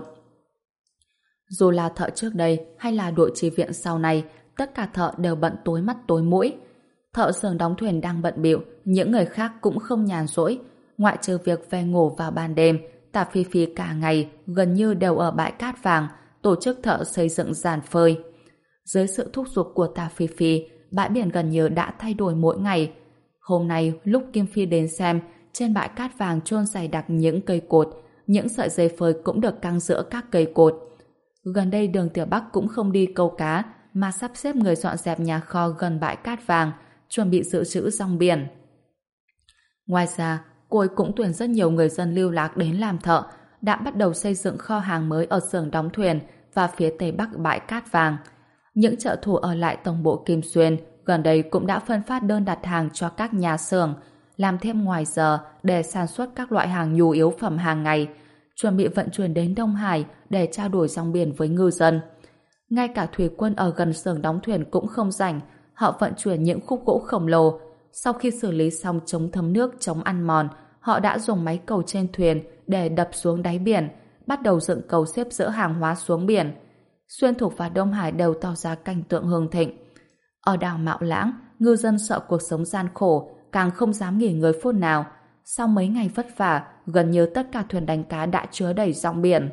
Dù là thợ trước đây hay là đội chi viện sau này, tất cả thợ đều bận tối mắt tối mũi. Thợ xưởng đóng thuyền đang bận bịu, những người khác cũng không nhàn rỗi. Ngoại trừ việc về ngủ vào ban đêm, Tả Phi Phi cả ngày gần như đều ở bãi cát vàng tổ chức thợ xây dựng giàn phơi. Dưới sự thúc giục của Tả Phi Phi, bãi biển gần như đã thay đổi mỗi ngày. Hôm nay, lúc Kim Phi đến xem, trên bãi cát vàng chôn dày đặc những cây cột, những sợi dây phơi cũng được căng giữa các cây cột. Gần đây Đường Tiểu Bắc cũng không đi câu cá, mà sắp xếp người dọn dẹp nhà kho gần bãi cát vàng, chuẩn bị dự trữ rong biển. Ngoài ra, cô ấy cũng tuyển rất nhiều người dân lưu lạc đến làm thợ, đã bắt đầu xây dựng kho hàng mới ở xưởng đóng thuyền và phía tây bắc bãi cát vàng. Những trợ thủ ở lại tổng bộ Kim Xuyên gần đây cũng đã phân phát đơn đặt hàng cho các nhà xưởng, làm thêm ngoài giờ để sản xuất các loại hàng nhu yếu phẩm hàng ngày, chuẩn bị vận chuyển đến Đông Hải để trao đổi rong biển với ngư dân. Ngay cả thủy quân ở gần xưởng đóng thuyền cũng không rảnh, họ vận chuyển những khúc gỗ khổng lồ. Sau khi xử lý xong chống thấm nước, chống ăn mòn, họ đã dùng máy cầu trên thuyền để đập xuống đáy biển, bắt đầu dựng cầu xếp dỡ hàng hóa xuống biển. Xuyên Thục và Đông Hải đều tỏ ra cảnh tượng hưng thịnh. Ở đảo Mạo Lãng, ngư dân sợ cuộc sống gian khổ, càng không dám nghỉ ngơi phút nào. Sau mấy ngày vất vả, gần như tất cả thuyền đánh cá đã chứa đầy rong biển.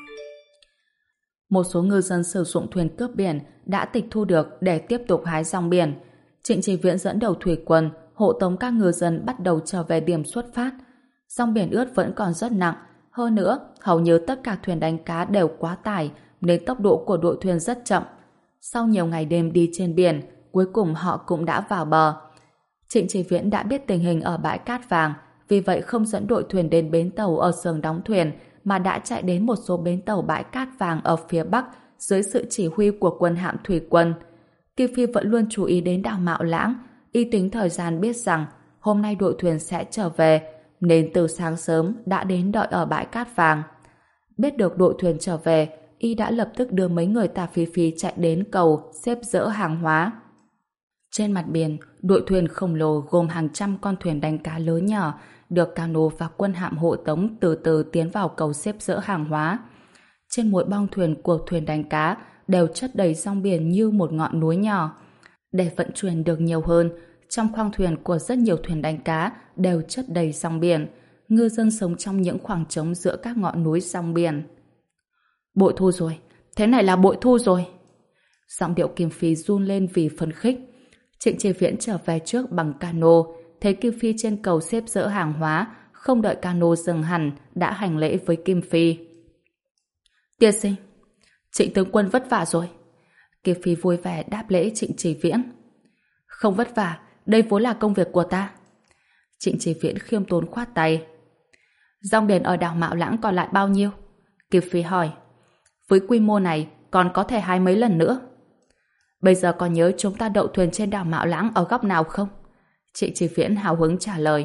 Một số ngư dân sử dụng thuyền cướp biển đã tịch thu được để tiếp tục hái rong biển. Trịnh Chỉ Viễn dẫn đầu thủy quân, hộ tống các ngư dân bắt đầu trở về điểm xuất phát. Rong biển ướt vẫn còn rất nặng. Hơn nữa, hầu như tất cả thuyền đánh cá đều quá tải, nên tốc độ của đội thuyền rất chậm. Sau nhiều ngày đêm đi trên biển, cuối cùng họ cũng đã vào bờ. Trịnh Chỉ Viễn đã biết tình hình ở bãi cát vàng, vì vậy không dẫn đội thuyền đến bến tàu ở xưởng đóng thuyền, mà đã chạy đến một số bến tàu bãi cát vàng ở phía bắc dưới sự chỉ huy của quân hạm thủy quân. Kim Phi vẫn luôn chú ý đến đảo Mạo Lãng, y tính thời gian biết rằng hôm nay đội thuyền sẽ trở về, nên từ sáng sớm đã đến đợi ở bãi cát vàng. Biết được đội thuyền trở về, y đã lập tức đưa mấy người Tả Phi Phi chạy đến cầu xếp dỡ hàng hóa. Trên mặt biển, đội thuyền khổng lồ gồm hàng trăm con thuyền đánh cá lớn nhỏ được cano và quân hạm hộ tống từ từ tiến vào cầu xếp dỡ hàng hóa. Trên mỗi bong thuyền của thuyền đánh cá đều chất đầy rong biển như một ngọn núi nhỏ. Để vận chuyển được nhiều hơn, trong khoang thuyền của rất nhiều thuyền đánh cá đều chất đầy rong biển. Ngư dân sống trong những khoảng trống giữa các ngọn núi rong biển. Bội thu rồi, thế này là bội thu rồi. Giọng điệu Kim Phi run lên vì phấn khích. Trịnh Chỉ Viễn trở về trước bằng cano, thấy Kim Phi trên cầu xếp dỡ hàng hóa, không đợi cano dừng hẳn, đã hành lễ với Kim Phi. Tiên sinh, Trịnh tướng quân vất vả rồi. Kim Phi vui vẻ đáp lễ Trịnh Chỉ Viễn. Không vất vả, đây vốn là công việc của ta. Trịnh Chỉ Viễn khiêm tốn khoát tay. Rong biển ở đảo Mạo Lãng còn lại bao nhiêu? Kim Phi hỏi. Với quy mô này, còn có thể hái mấy lần nữa. Bây giờ còn nhớ chúng ta đậu thuyền trên đảo Mạo Lãng ở góc nào không? Trịnh Chỉ Viễn hào hứng trả lời.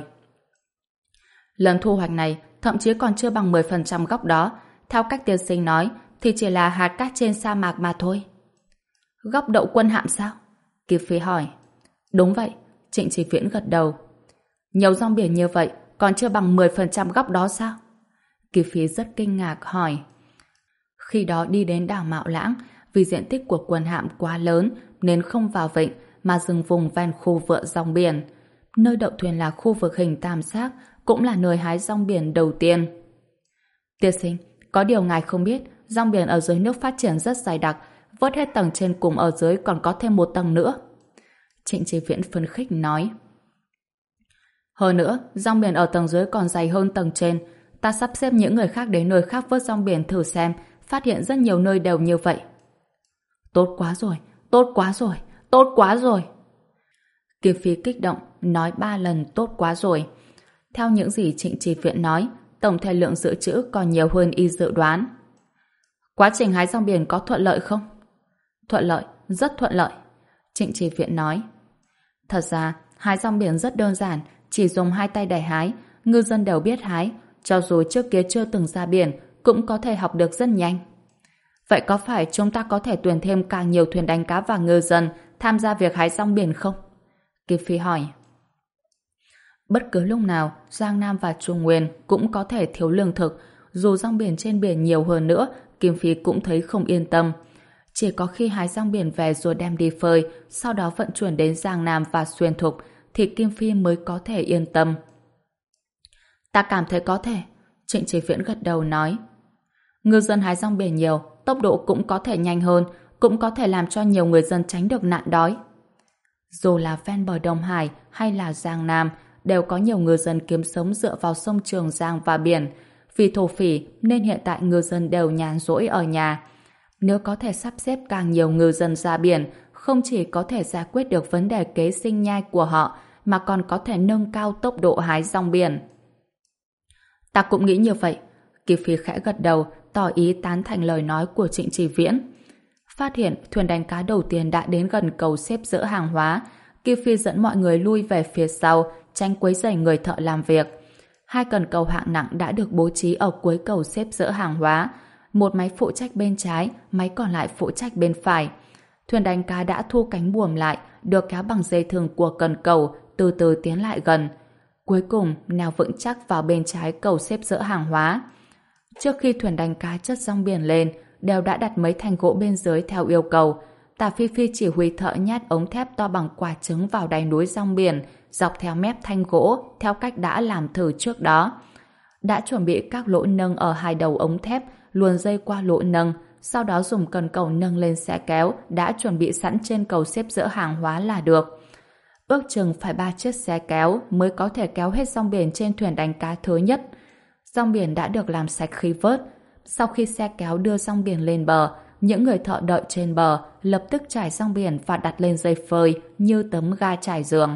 Lần thu hoạch này thậm chí còn chưa bằng mười phần trăm góc đó. Theo cách tiên sinh nói thì chỉ là hạt cát trên sa mạc mà thôi. Góc đậu quân hạm sao? Kim Phi hỏi. Đúng vậy, Trịnh Chỉ Viễn gật đầu. Nhiều rong biển như vậy còn chưa bằng mười phần trăm góc đó sao? Kim Phi rất kinh ngạc hỏi. Khi đó đi đến đảo Mạo Lãng, vì diện tích của quân hạm quá lớn nên không vào vịnh mà dừng vùng ven khu vựa rong biển. Nơi đậu thuyền là khu vực hình tam giác, cũng là nơi hái rong biển đầu tiên. Tiên sinh, có điều ngài không biết, rong biển ở dưới nước phát triển rất dày đặc, vớt hết tầng trên cùng ở dưới còn có thêm một tầng nữa. Trịnh Chí Viễn phấn khích nói. Hơn nữa, rong biển ở tầng dưới còn dày hơn tầng trên. Ta sắp xếp những người khác đến nơi khác vớt rong biển thử xem, phát hiện rất nhiều nơi đều như vậy. Tốt quá rồi, tốt quá rồi, tốt quá rồi. Kiều Phi kích động, nói ba lần tốt quá rồi. Theo những gì Trịnh Chí Viễn nói, tổng thể lượng dự trữ còn nhiều hơn y dự đoán. Quá trình hái rong biển có thuận lợi không? Thuận lợi, rất thuận lợi. Trịnh Chí Viễn nói. Thật ra, hái rong biển rất đơn giản, chỉ dùng hai tay để hái, ngư dân đều biết hái, cho dù trước kia chưa từng ra biển, cũng có thể học được rất nhanh. Vậy có phải chúng ta có thể tuyển thêm càng nhiều thuyền đánh cá và ngư dân tham gia việc hái rong biển không? Kiều Phi hỏi. Bất cứ lúc nào, Giang Nam và Trung Nguyên cũng có thể thiếu lương thực, dù rong biển trên biển nhiều hơn nữa, Kim Phi cũng thấy không yên tâm. Chỉ có khi hái rong biển về rồi đem đi phơi, sau đó vận chuyển đến Giang Nam và Xuyên Thục, thì Kim Phi mới có thể yên tâm. Ta cảm thấy có thể. Trịnh Chí Viễn gật đầu nói. Ngư dân hái rong biển nhiều, tốc độ cũng có thể nhanh hơn, cũng có thể làm cho nhiều người dân tránh được nạn đói. Dù là ven bờ Đông Hải hay là Giang Nam, đều có nhiều ngư dân kiếm sống dựa vào sông Trường Giang và biển. Vì thổ phỉ nên hiện tại ngư dân đều nhàn rỗi ở nhà. Nếu có thể sắp xếp càng nhiều ngư dân ra biển, không chỉ có thể giải quyết được vấn đề kế sinh nhai của họ, mà còn có thể nâng cao tốc độ hái rong biển. Ta cũng nghĩ như vậy. Kiều Phi khẽ gật đầu, tỏ ý tán thành lời nói của Trịnh Chí Viễn. Phát hiện thuyền đánh cá đầu tiên đã đến gần cầu xếp dỡ hàng hóa, Kiều Phi dẫn mọi người lui về phía sau, tránh quấy rầy người thợ làm việc. Hai cần cầu hạng nặng đã được bố trí ở cuối cầu xếp dỡ hàng hóa, một máy phụ trách bên trái, máy còn lại phụ trách bên phải. Thuyền đánh cá đã thu cánh buồm lại, được kéo bằng dây thừng của cần cầu, từ từ tiến lại gần. Cuối cùng, neo vững chắc vào bên trái cầu xếp dỡ hàng hóa. Trước khi thuyền đánh cá chất rong biển lên, đều đã đặt mấy thanh gỗ bên dưới theo yêu cầu. Tả Phi Phi chỉ huy thợ nhát ống thép to bằng quả trứng vào đáy núi rong biển, dọc theo mép thanh gỗ, theo cách đã làm thử trước đó. Đã chuẩn bị các lỗ nâng ở hai đầu ống thép, luồn dây qua lỗ nâng, sau đó dùng cần cầu nâng lên xe kéo đã chuẩn bị sẵn trên cầu xếp dỡ hàng hóa là được. Ước chừng phải ba chiếc xe kéo mới có thể kéo hết rong biển trên thuyền đánh cá thứ nhất. Rong biển đã được làm sạch khi vớt. Sau khi xe kéo đưa rong biển lên bờ, những người thợ đợi trên bờ lập tức trải rong biển và đặt lên dây phơi như tấm ga trải giường.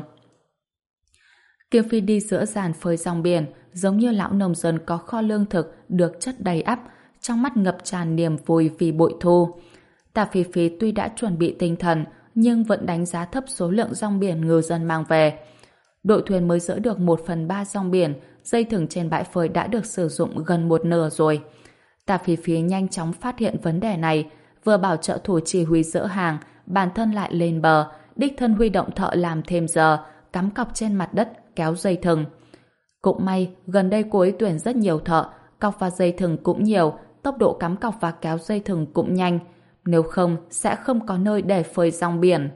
Kim Phi đi giữa dàn phơi rong biển, giống như lão nông dân có kho lương thực được chất đầy ắp, trong mắt ngập tràn niềm vui vì bội thu. Tả Phi Phi tuy đã chuẩn bị tinh thần, nhưng vẫn đánh giá thấp số lượng rong biển ngư dân mang về. Đội thuyền mới dỡ được một phần ba rong biển, dây thừng trên bãi phơi đã được sử dụng gần một nửa rồi. Tả Phi Phi nhanh chóng phát hiện vấn đề này, vừa bảo trợ thủ chỉ huy dỡ hàng, bản thân lại lên bờ, đích thân huy động thợ làm thêm giờ, cắm cọc trên mặt đất, kéo dây thừng. Cũng may, gần đây cô ấy tuyển rất nhiều thợ, cọc và dây thừng cũng nhiều, tốc độ cắm cọc và kéo dây thừng cũng nhanh. Nếu không, sẽ không có nơi để phơi rong biển.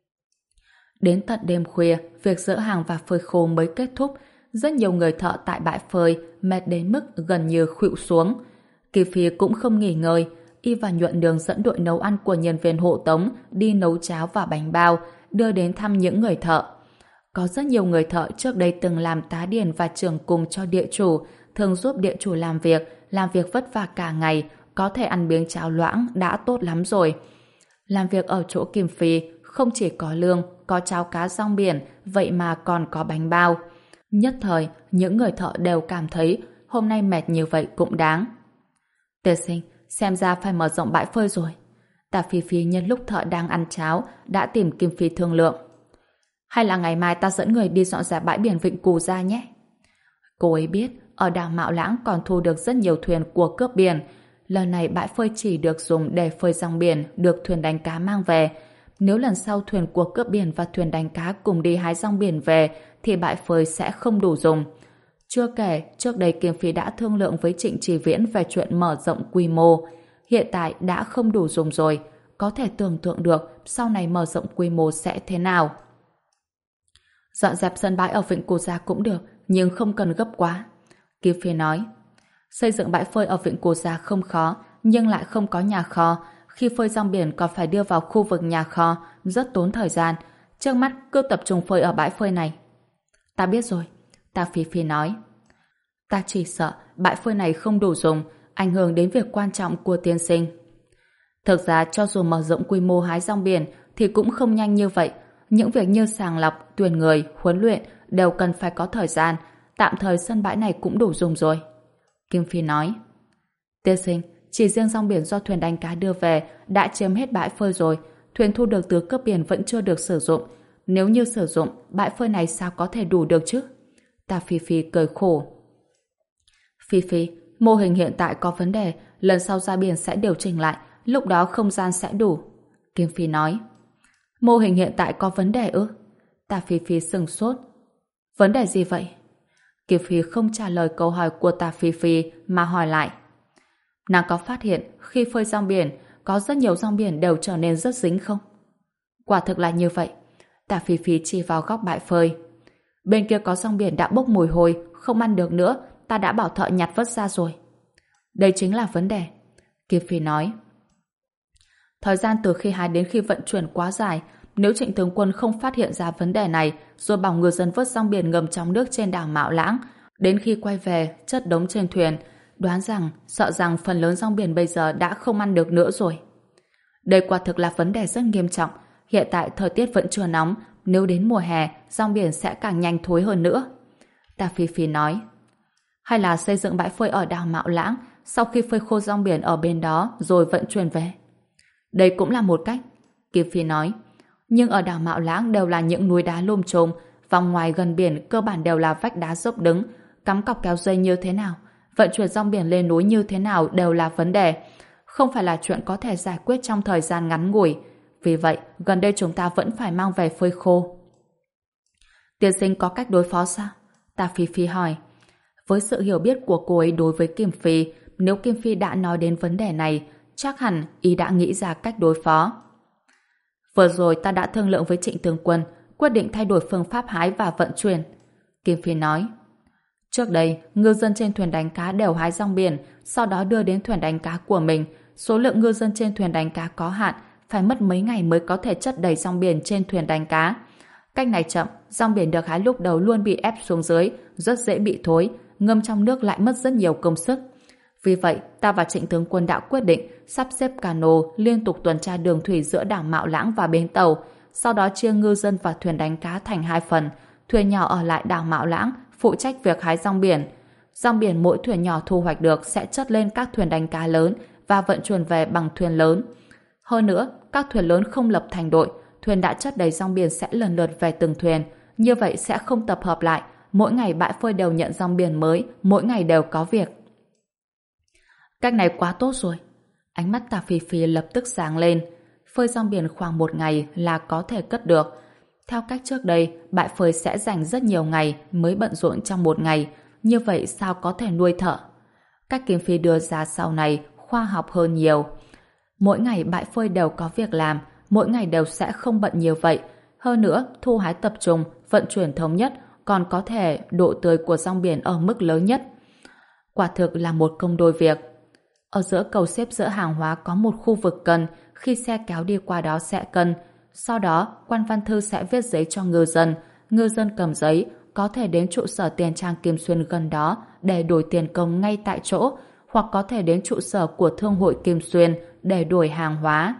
Đến tận đêm khuya, việc dỡ hàng và phơi khô mới kết thúc. Rất nhiều người thợ tại bãi phơi mệt đến mức gần như khuỵu xuống. Kỳ Phi cũng không nghỉ ngơi, y và Nhuận Đường dẫn đội nấu ăn của nhân viên hộ tống đi nấu cháo và bánh bao, đưa đến thăm những người thợ. Có rất nhiều người thợ trước đây từng làm tá điền và trưởng cùng cho địa chủ, thường giúp địa chủ làm việc, làm việc vất vả cả ngày, có thể ăn miếng cháo loãng đã tốt lắm rồi. Làm việc ở chỗ Kim Phi không chỉ có lương, có cháo cá rong biển, vậy mà còn có bánh bao. Nhất thời, những người thợ đều cảm thấy hôm nay mệt như vậy cũng đáng. Tiên sinh, xem ra phải mở rộng bãi phơi rồi. Tả Phi Phi nhân lúc thợ đang ăn cháo đã tìm Kim Phi thương lượng. Hay là ngày mai ta dẫn người đi dọn dẹp bãi biển Vịnh Cù ra nhé. Cô ấy biết ở đảo Mạo Lãng còn thu được rất nhiều thuyền của cướp biển. Lần này bãi phơi chỉ được dùng để phơi rong biển được thuyền đánh cá mang về. Nếu lần sau thuyền của cướp biển và thuyền đánh cá cùng đi hái rong biển về thì bãi phơi sẽ không đủ dùng. Chưa kể, trước đây Kim Phi đã thương lượng với Trịnh Chí Viễn về chuyện mở rộng quy mô. Hiện tại đã không đủ dùng rồi. Có thể tưởng tượng được sau này mở rộng quy mô sẽ thế nào. Dọn dẹp sân bãi ở Vịnh Cù Gia cũng được, nhưng không cần gấp quá. Kim Phi nói, xây dựng bãi phơi ở Vịnh Cù Gia không khó, nhưng lại không có nhà kho. Khi phơi rong biển còn phải đưa vào khu vực nhà kho, rất tốn thời gian. Trước mắt cứ tập trung phơi ở bãi phơi này. Ta biết rồi, Ta Phi Phi nói. Ta chỉ sợ bãi phơi này không đủ dùng, ảnh hưởng đến việc quan trọng của tiên sinh. Thực ra cho dù mở rộng quy mô hái rong biển thì cũng không nhanh như vậy. Những việc như sàng lọc, tuyển người, huấn luyện đều cần phải có thời gian. Tạm thời sân bãi này cũng đủ dùng rồi. Kim Phi nói. Tiên sinh, chỉ riêng rong biển do thuyền đánh cá đưa về đã chiếm hết bãi phơi rồi. Thuyền thu được từ cướp biển vẫn chưa được sử dụng. Nếu như sử dụng, bãi phơi này sao có thể đủ được chứ? Ta Phi Phi cười khổ. Phi Phi, mô hình hiện tại có vấn đề, lần sau ra biển sẽ điều chỉnh lại, lúc đó không gian sẽ đủ. Kim Phi nói. Mô hình hiện tại có vấn đề ư? Ta Phi Phi sừng sốt. Vấn đề gì vậy? Kim Phi không trả lời câu hỏi của Ta Phi Phi mà hỏi lại. Nàng có phát hiện khi phơi rong biển có rất nhiều rong biển đều trở nên rất dính không? Quả thực là như vậy. Ta Phi Phi chỉ vào góc bãi phơi. Bên kia có rong biển đã bốc mùi hôi, không ăn được nữa, ta đã bảo thợ nhặt vớt ra rồi. Đây chính là vấn đề. Kim Phi nói. Thời gian từ khi hái đến khi vận chuyển quá dài, nếu Trịnh tướng quân không phát hiện ra vấn đề này rồi bảo ngư dân vớt rong biển ngầm trong nước trên đảo Mạo Lãng, đến khi quay về chất đống trên thuyền, đoán rằng sợ rằng phần lớn rong biển bây giờ đã không ăn được nữa rồi. Đây quả thực là vấn đề rất nghiêm trọng. Hiện tại thời tiết vẫn chưa nóng, nếu đến mùa hè rong biển sẽ càng nhanh thối hơn nữa. Ta Phi Phi nói. Hay là xây dựng bãi phơi ở đảo Mạo Lãng, sau khi phơi khô rong biển ở bên đó rồi vận chuyển về. Đây cũng là một cách. Kim Phi nói. Nhưng ở đảo Mạo Lãng đều là những núi đá lôm chôm, vòng ngoài gần biển cơ bản đều là vách đá dốc đứng, cắm cọc kéo dây như thế nào, vận chuyển rong biển lên núi như thế nào đều là vấn đề, không phải là chuyện có thể giải quyết trong thời gian ngắn ngủi. Vì vậy, gần đây chúng ta vẫn phải mang về phơi khô. Tiên sinh có cách đối phó sao? Ta Phi Phi hỏi. Với sự hiểu biết của cô ấy đối với Kim Phi, nếu Kim Phi đã nói đến vấn đề này, chắc hẳn ý đã nghĩ ra cách đối phó. Vừa rồi ta đã thương lượng với Trịnh tướng quân, quyết định thay đổi phương pháp hái và vận chuyển. Kim Phi nói. Trước đây, ngư dân trên thuyền đánh cá đều hái rong biển, sau đó đưa đến thuyền đánh cá của mình. Số lượng ngư dân trên thuyền đánh cá có hạn, phải mất mấy ngày mới có thể chất đầy rong biển trên thuyền đánh cá. Cách này chậm, rong biển được hái lúc đầu luôn bị ép xuống dưới, rất dễ bị thối, ngâm trong nước lại mất rất nhiều công sức. Vì vậy, ta và Trịnh tướng quân đã quyết định sắp xếp cano liên tục tuần tra đường thủy giữa đảo Mạo Lãng và bến tàu, sau đó chia ngư dân và thuyền đánh cá thành hai phần. Thuyền nhỏ ở lại đảo Mạo Lãng phụ trách việc hái rong biển. Rong biển mỗi thuyền nhỏ thu hoạch được sẽ chất lên các thuyền đánh cá lớn và vận chuyển về bằng thuyền lớn. Hơn nữa, các thuyền lớn không lập thành đội, thuyền đã chất đầy rong biển sẽ lần lượt về từng thuyền, như vậy sẽ không tập hợp lại, mỗi ngày bãi phơi đều nhận rong biển mới, mỗi ngày đều có việc. Cách này quá tốt rồi. Ánh mắt Ta Phi Phi lập tức sáng lên. Phơi rong biển khoảng một ngày là có thể cất được. Theo cách trước đây, bãi phơi sẽ dành rất nhiều ngày mới bận rộn trong một ngày, như vậy sao có thể nuôi thợ? Cách Kim Phi đưa ra sau này khoa học hơn nhiều. Mỗi ngày bãi phơi đều có việc làm, mỗi ngày đều sẽ không bận nhiều vậy. Hơn nữa, thu hái tập trung, vận chuyển thống nhất, còn có thể độ tươi của rong biển ở mức lớn nhất. Quả thực là một công đôi việc. Ở giữa cầu xếp giữa hàng hóa có một khu vực cân, khi xe kéo đi qua đó sẽ cân. Sau đó, quan văn thư sẽ viết giấy cho ngư dân. Ngư dân cầm giấy, có thể đến trụ sở tiền trang Kim Xuyên gần đó để đổi tiền công ngay tại chỗ, hoặc có thể đến trụ sở của Thương hội Kim Xuyên để đổi hàng hóa.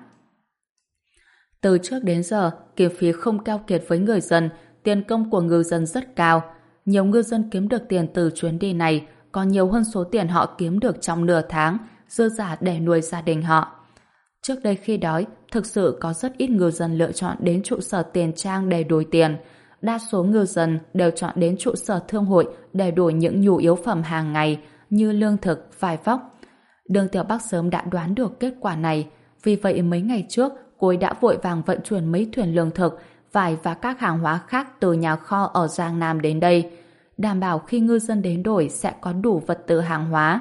Từ trước đến giờ, Kim Phi không keo kiệt với người dân, tiền công của ngư dân rất cao. Nhiều ngư dân kiếm được tiền từ chuyến đi này, còn nhiều hơn số tiền họ kiếm được trong nửa tháng, dư giả để nuôi gia đình họ. Trước đây khi đói, thực sự có rất ít ngư dân lựa chọn đến trụ sở tiền trang để đổi tiền. Đa số ngư dân đều chọn đến trụ sở thương hội để đổi những nhu yếu phẩm hàng ngày như lương thực, vải vóc. Đường Tiểu Bắc sớm đã đoán được kết quả này, vì vậy mấy ngày trước cô ấy đã vội vàng vận chuyển mấy thuyền lương thực, vải và các hàng hóa khác từ nhà kho ở Giang Nam đến đây, đảm bảo khi ngư dân đến đổi sẽ có đủ vật tư hàng hóa.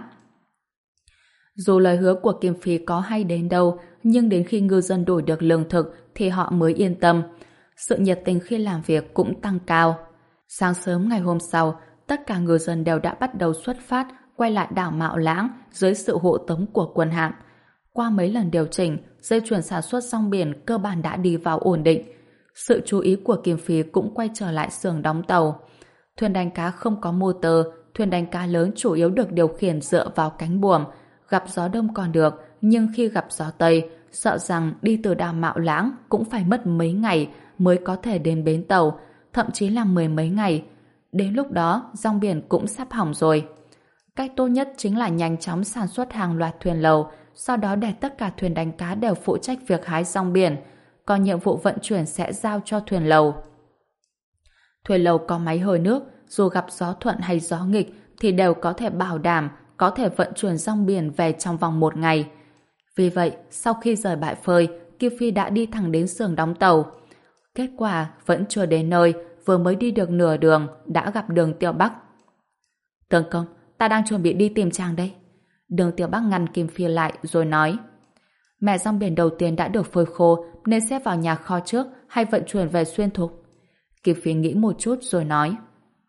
Dù lời hứa của Kim Phi có hay đến đâu, nhưng đến khi ngư dân đổi được lương thực thì họ mới yên tâm. Sự nhiệt tình khi làm việc cũng tăng cao. Sáng sớm ngày hôm sau, tất cả ngư dân đều đã bắt đầu xuất phát quay lại đảo Mạo Lãng dưới sự hộ tống của quân hạm. Qua mấy lần điều chỉnh, dây chuyền sản xuất rong biển cơ bản đã đi vào ổn định. Sự chú ý của Kim Phi cũng quay trở lại xưởng đóng tàu. Thuyền đánh cá không có motor, thuyền đánh cá lớn chủ yếu được điều khiển dựa vào cánh buồm. Gặp gió đông còn được, nhưng khi gặp gió tây, sợ rằng đi từ đảo Mạo Lãng cũng phải mất mấy ngày mới có thể đến bến tàu, thậm chí là mười mấy ngày. Đến lúc đó, rong biển cũng sắp hỏng rồi. Cách tốt nhất chính là nhanh chóng sản xuất hàng loạt thuyền lầu, sau đó để tất cả thuyền đánh cá đều phụ trách việc hái rong biển, còn nhiệm vụ vận chuyển sẽ giao cho thuyền lầu. Thuyền lầu có máy hơi nước, dù gặp gió thuận hay gió nghịch thì đều có thể bảo đảm có thể vận chuyển rong biển về trong vòng một ngày. Vì vậy, sau khi rời bãi phơi, Kim Phi đã đi thẳng đến xưởng đóng tàu. Kết quả vẫn chưa đến nơi, vừa mới đi được nửa đường đã gặp Đường Tiểu Bắc. Tướng công, ta đang chuẩn bị đi tìm chàng đây. Đường Tiểu Bắc ngăn Kim Phi lại rồi nói: Mẹ rong biển đầu tiên đã được phơi khô nên xếp vào nhà kho trước hay vận chuyển về Xuyên Thục? Kim Phi nghĩ một chút rồi nói: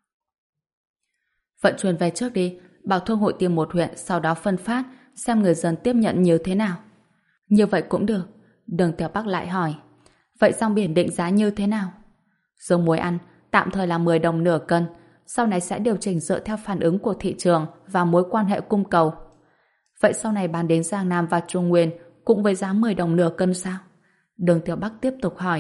Vận chuyển về trước đi, bảo thương hội tìm một huyện sau đó phân phát, xem người dân tiếp nhận như thế nào. Như vậy cũng được. Đường Tiểu Bắc lại hỏi: Vậy rong biển định giá như thế nào? Giống muối ăn, tạm thời là mười đồng nửa cân, sau này sẽ điều chỉnh dựa theo phản ứng của thị trường và mối quan hệ cung cầu. Vậy sau này bán đến Giang Nam và Trung Nguyên cũng với giá mười đồng nửa cân sao? Đường Tiểu Bắc tiếp tục hỏi.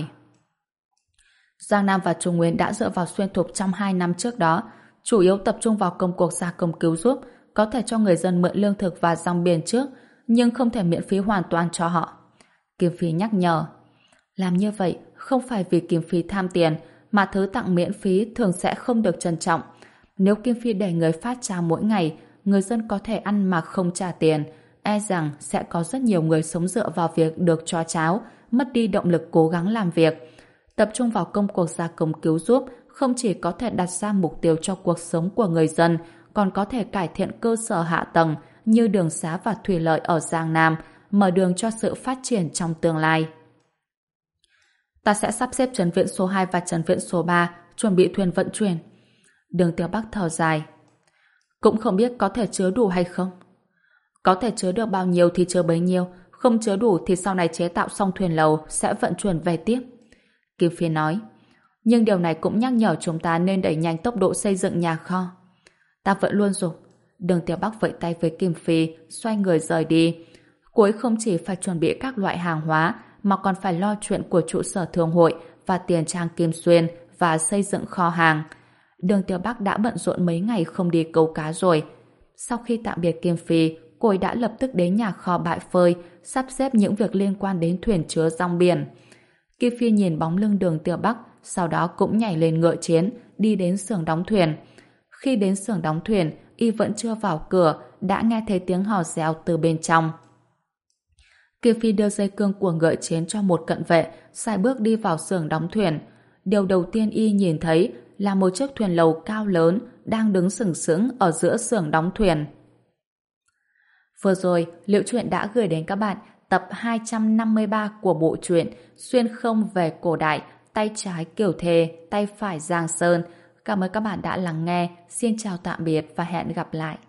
Giang Nam và Trung Nguyên đã dựa vào Xuyên Thục trong hai năm trước đó, chủ yếu tập trung vào công cuộc gia công cứu giúp, có thể cho người dân mượn lương thực và rong biển trước, nhưng không thể miễn phí hoàn toàn cho họ. Kim Phi nhắc nhở. Làm như vậy không phải vì Kim Phi tham tiền, mà thứ tặng miễn phí thường sẽ không được trân trọng. Nếu Kim Phi để người phát trao mỗi ngày, người dân có thể ăn mà không trả tiền, e rằng sẽ có rất nhiều người sống dựa vào việc được cho cháo, mất đi động lực cố gắng làm việc. Tập trung vào công cuộc gia công cứu giúp không chỉ có thể đặt ra mục tiêu cho cuộc sống của người dân, còn có thể cải thiện cơ sở hạ tầng như đường xá và thủy lợi ở Giang Nam, mở đường cho sự phát triển trong tương lai. Ta sẽ sắp xếp trấn viện số hai và trấn viện số ba chuẩn bị thuyền vận chuyển. Đường Tiểu Bắc thở dài. Cũng không biết có thể chứa đủ hay không. Có thể chứa được bao nhiêu thì chứa bấy nhiêu, không chứa đủ thì sau này chế tạo xong thuyền lầu sẽ vận chuyển về tiếp. Kim Phi nói. Nhưng điều này cũng nhắc nhở chúng ta nên đẩy nhanh tốc độ xây dựng nhà kho. Ta vẫn luôn dùng. Đường Tiểu Bắc vẫy tay với Kim Phi, xoay người rời đi. Cô ấy không chỉ phải chuẩn bị các loại hàng hóa, mà còn phải lo chuyện của trụ sở thương hội và tiền trang Kim Xuyên và xây dựng kho hàng. Đường Tiểu Bắc đã bận rộn mấy ngày không đi câu cá rồi. Sau khi tạm biệt Kim Phi, cô ấy đã lập tức đến nhà kho bãi phơi, sắp xếp những việc liên quan đến thuyền chứa rong biển. Kim Phi nhìn bóng lưng Đường Tiểu Bắc, sau đó cũng nhảy lên ngựa chiến, đi đến xưởng đóng thuyền. Khi đến xưởng đóng thuyền, y vẫn chưa vào cửa, đã nghe thấy tiếng hò reo từ bên trong. Kim Phi đưa dây cương của ngựa chiến cho một cận vệ, sải bước đi vào xưởng đóng thuyền. Điều đầu tiên y nhìn thấy là một chiếc thuyền lầu cao lớn đang đứng sừng sững ở giữa xưởng đóng thuyền. Vừa rồi, Liễu Chuyện đã gửi đến các bạn tập hai trăm năm mươi ba của bộ truyện Xuyên không về cổ đại, tay trái Kiều Thề, tay phải Giang Sơn. Cảm ơn các bạn đã lắng nghe. Xin chào tạm biệt và hẹn gặp lại.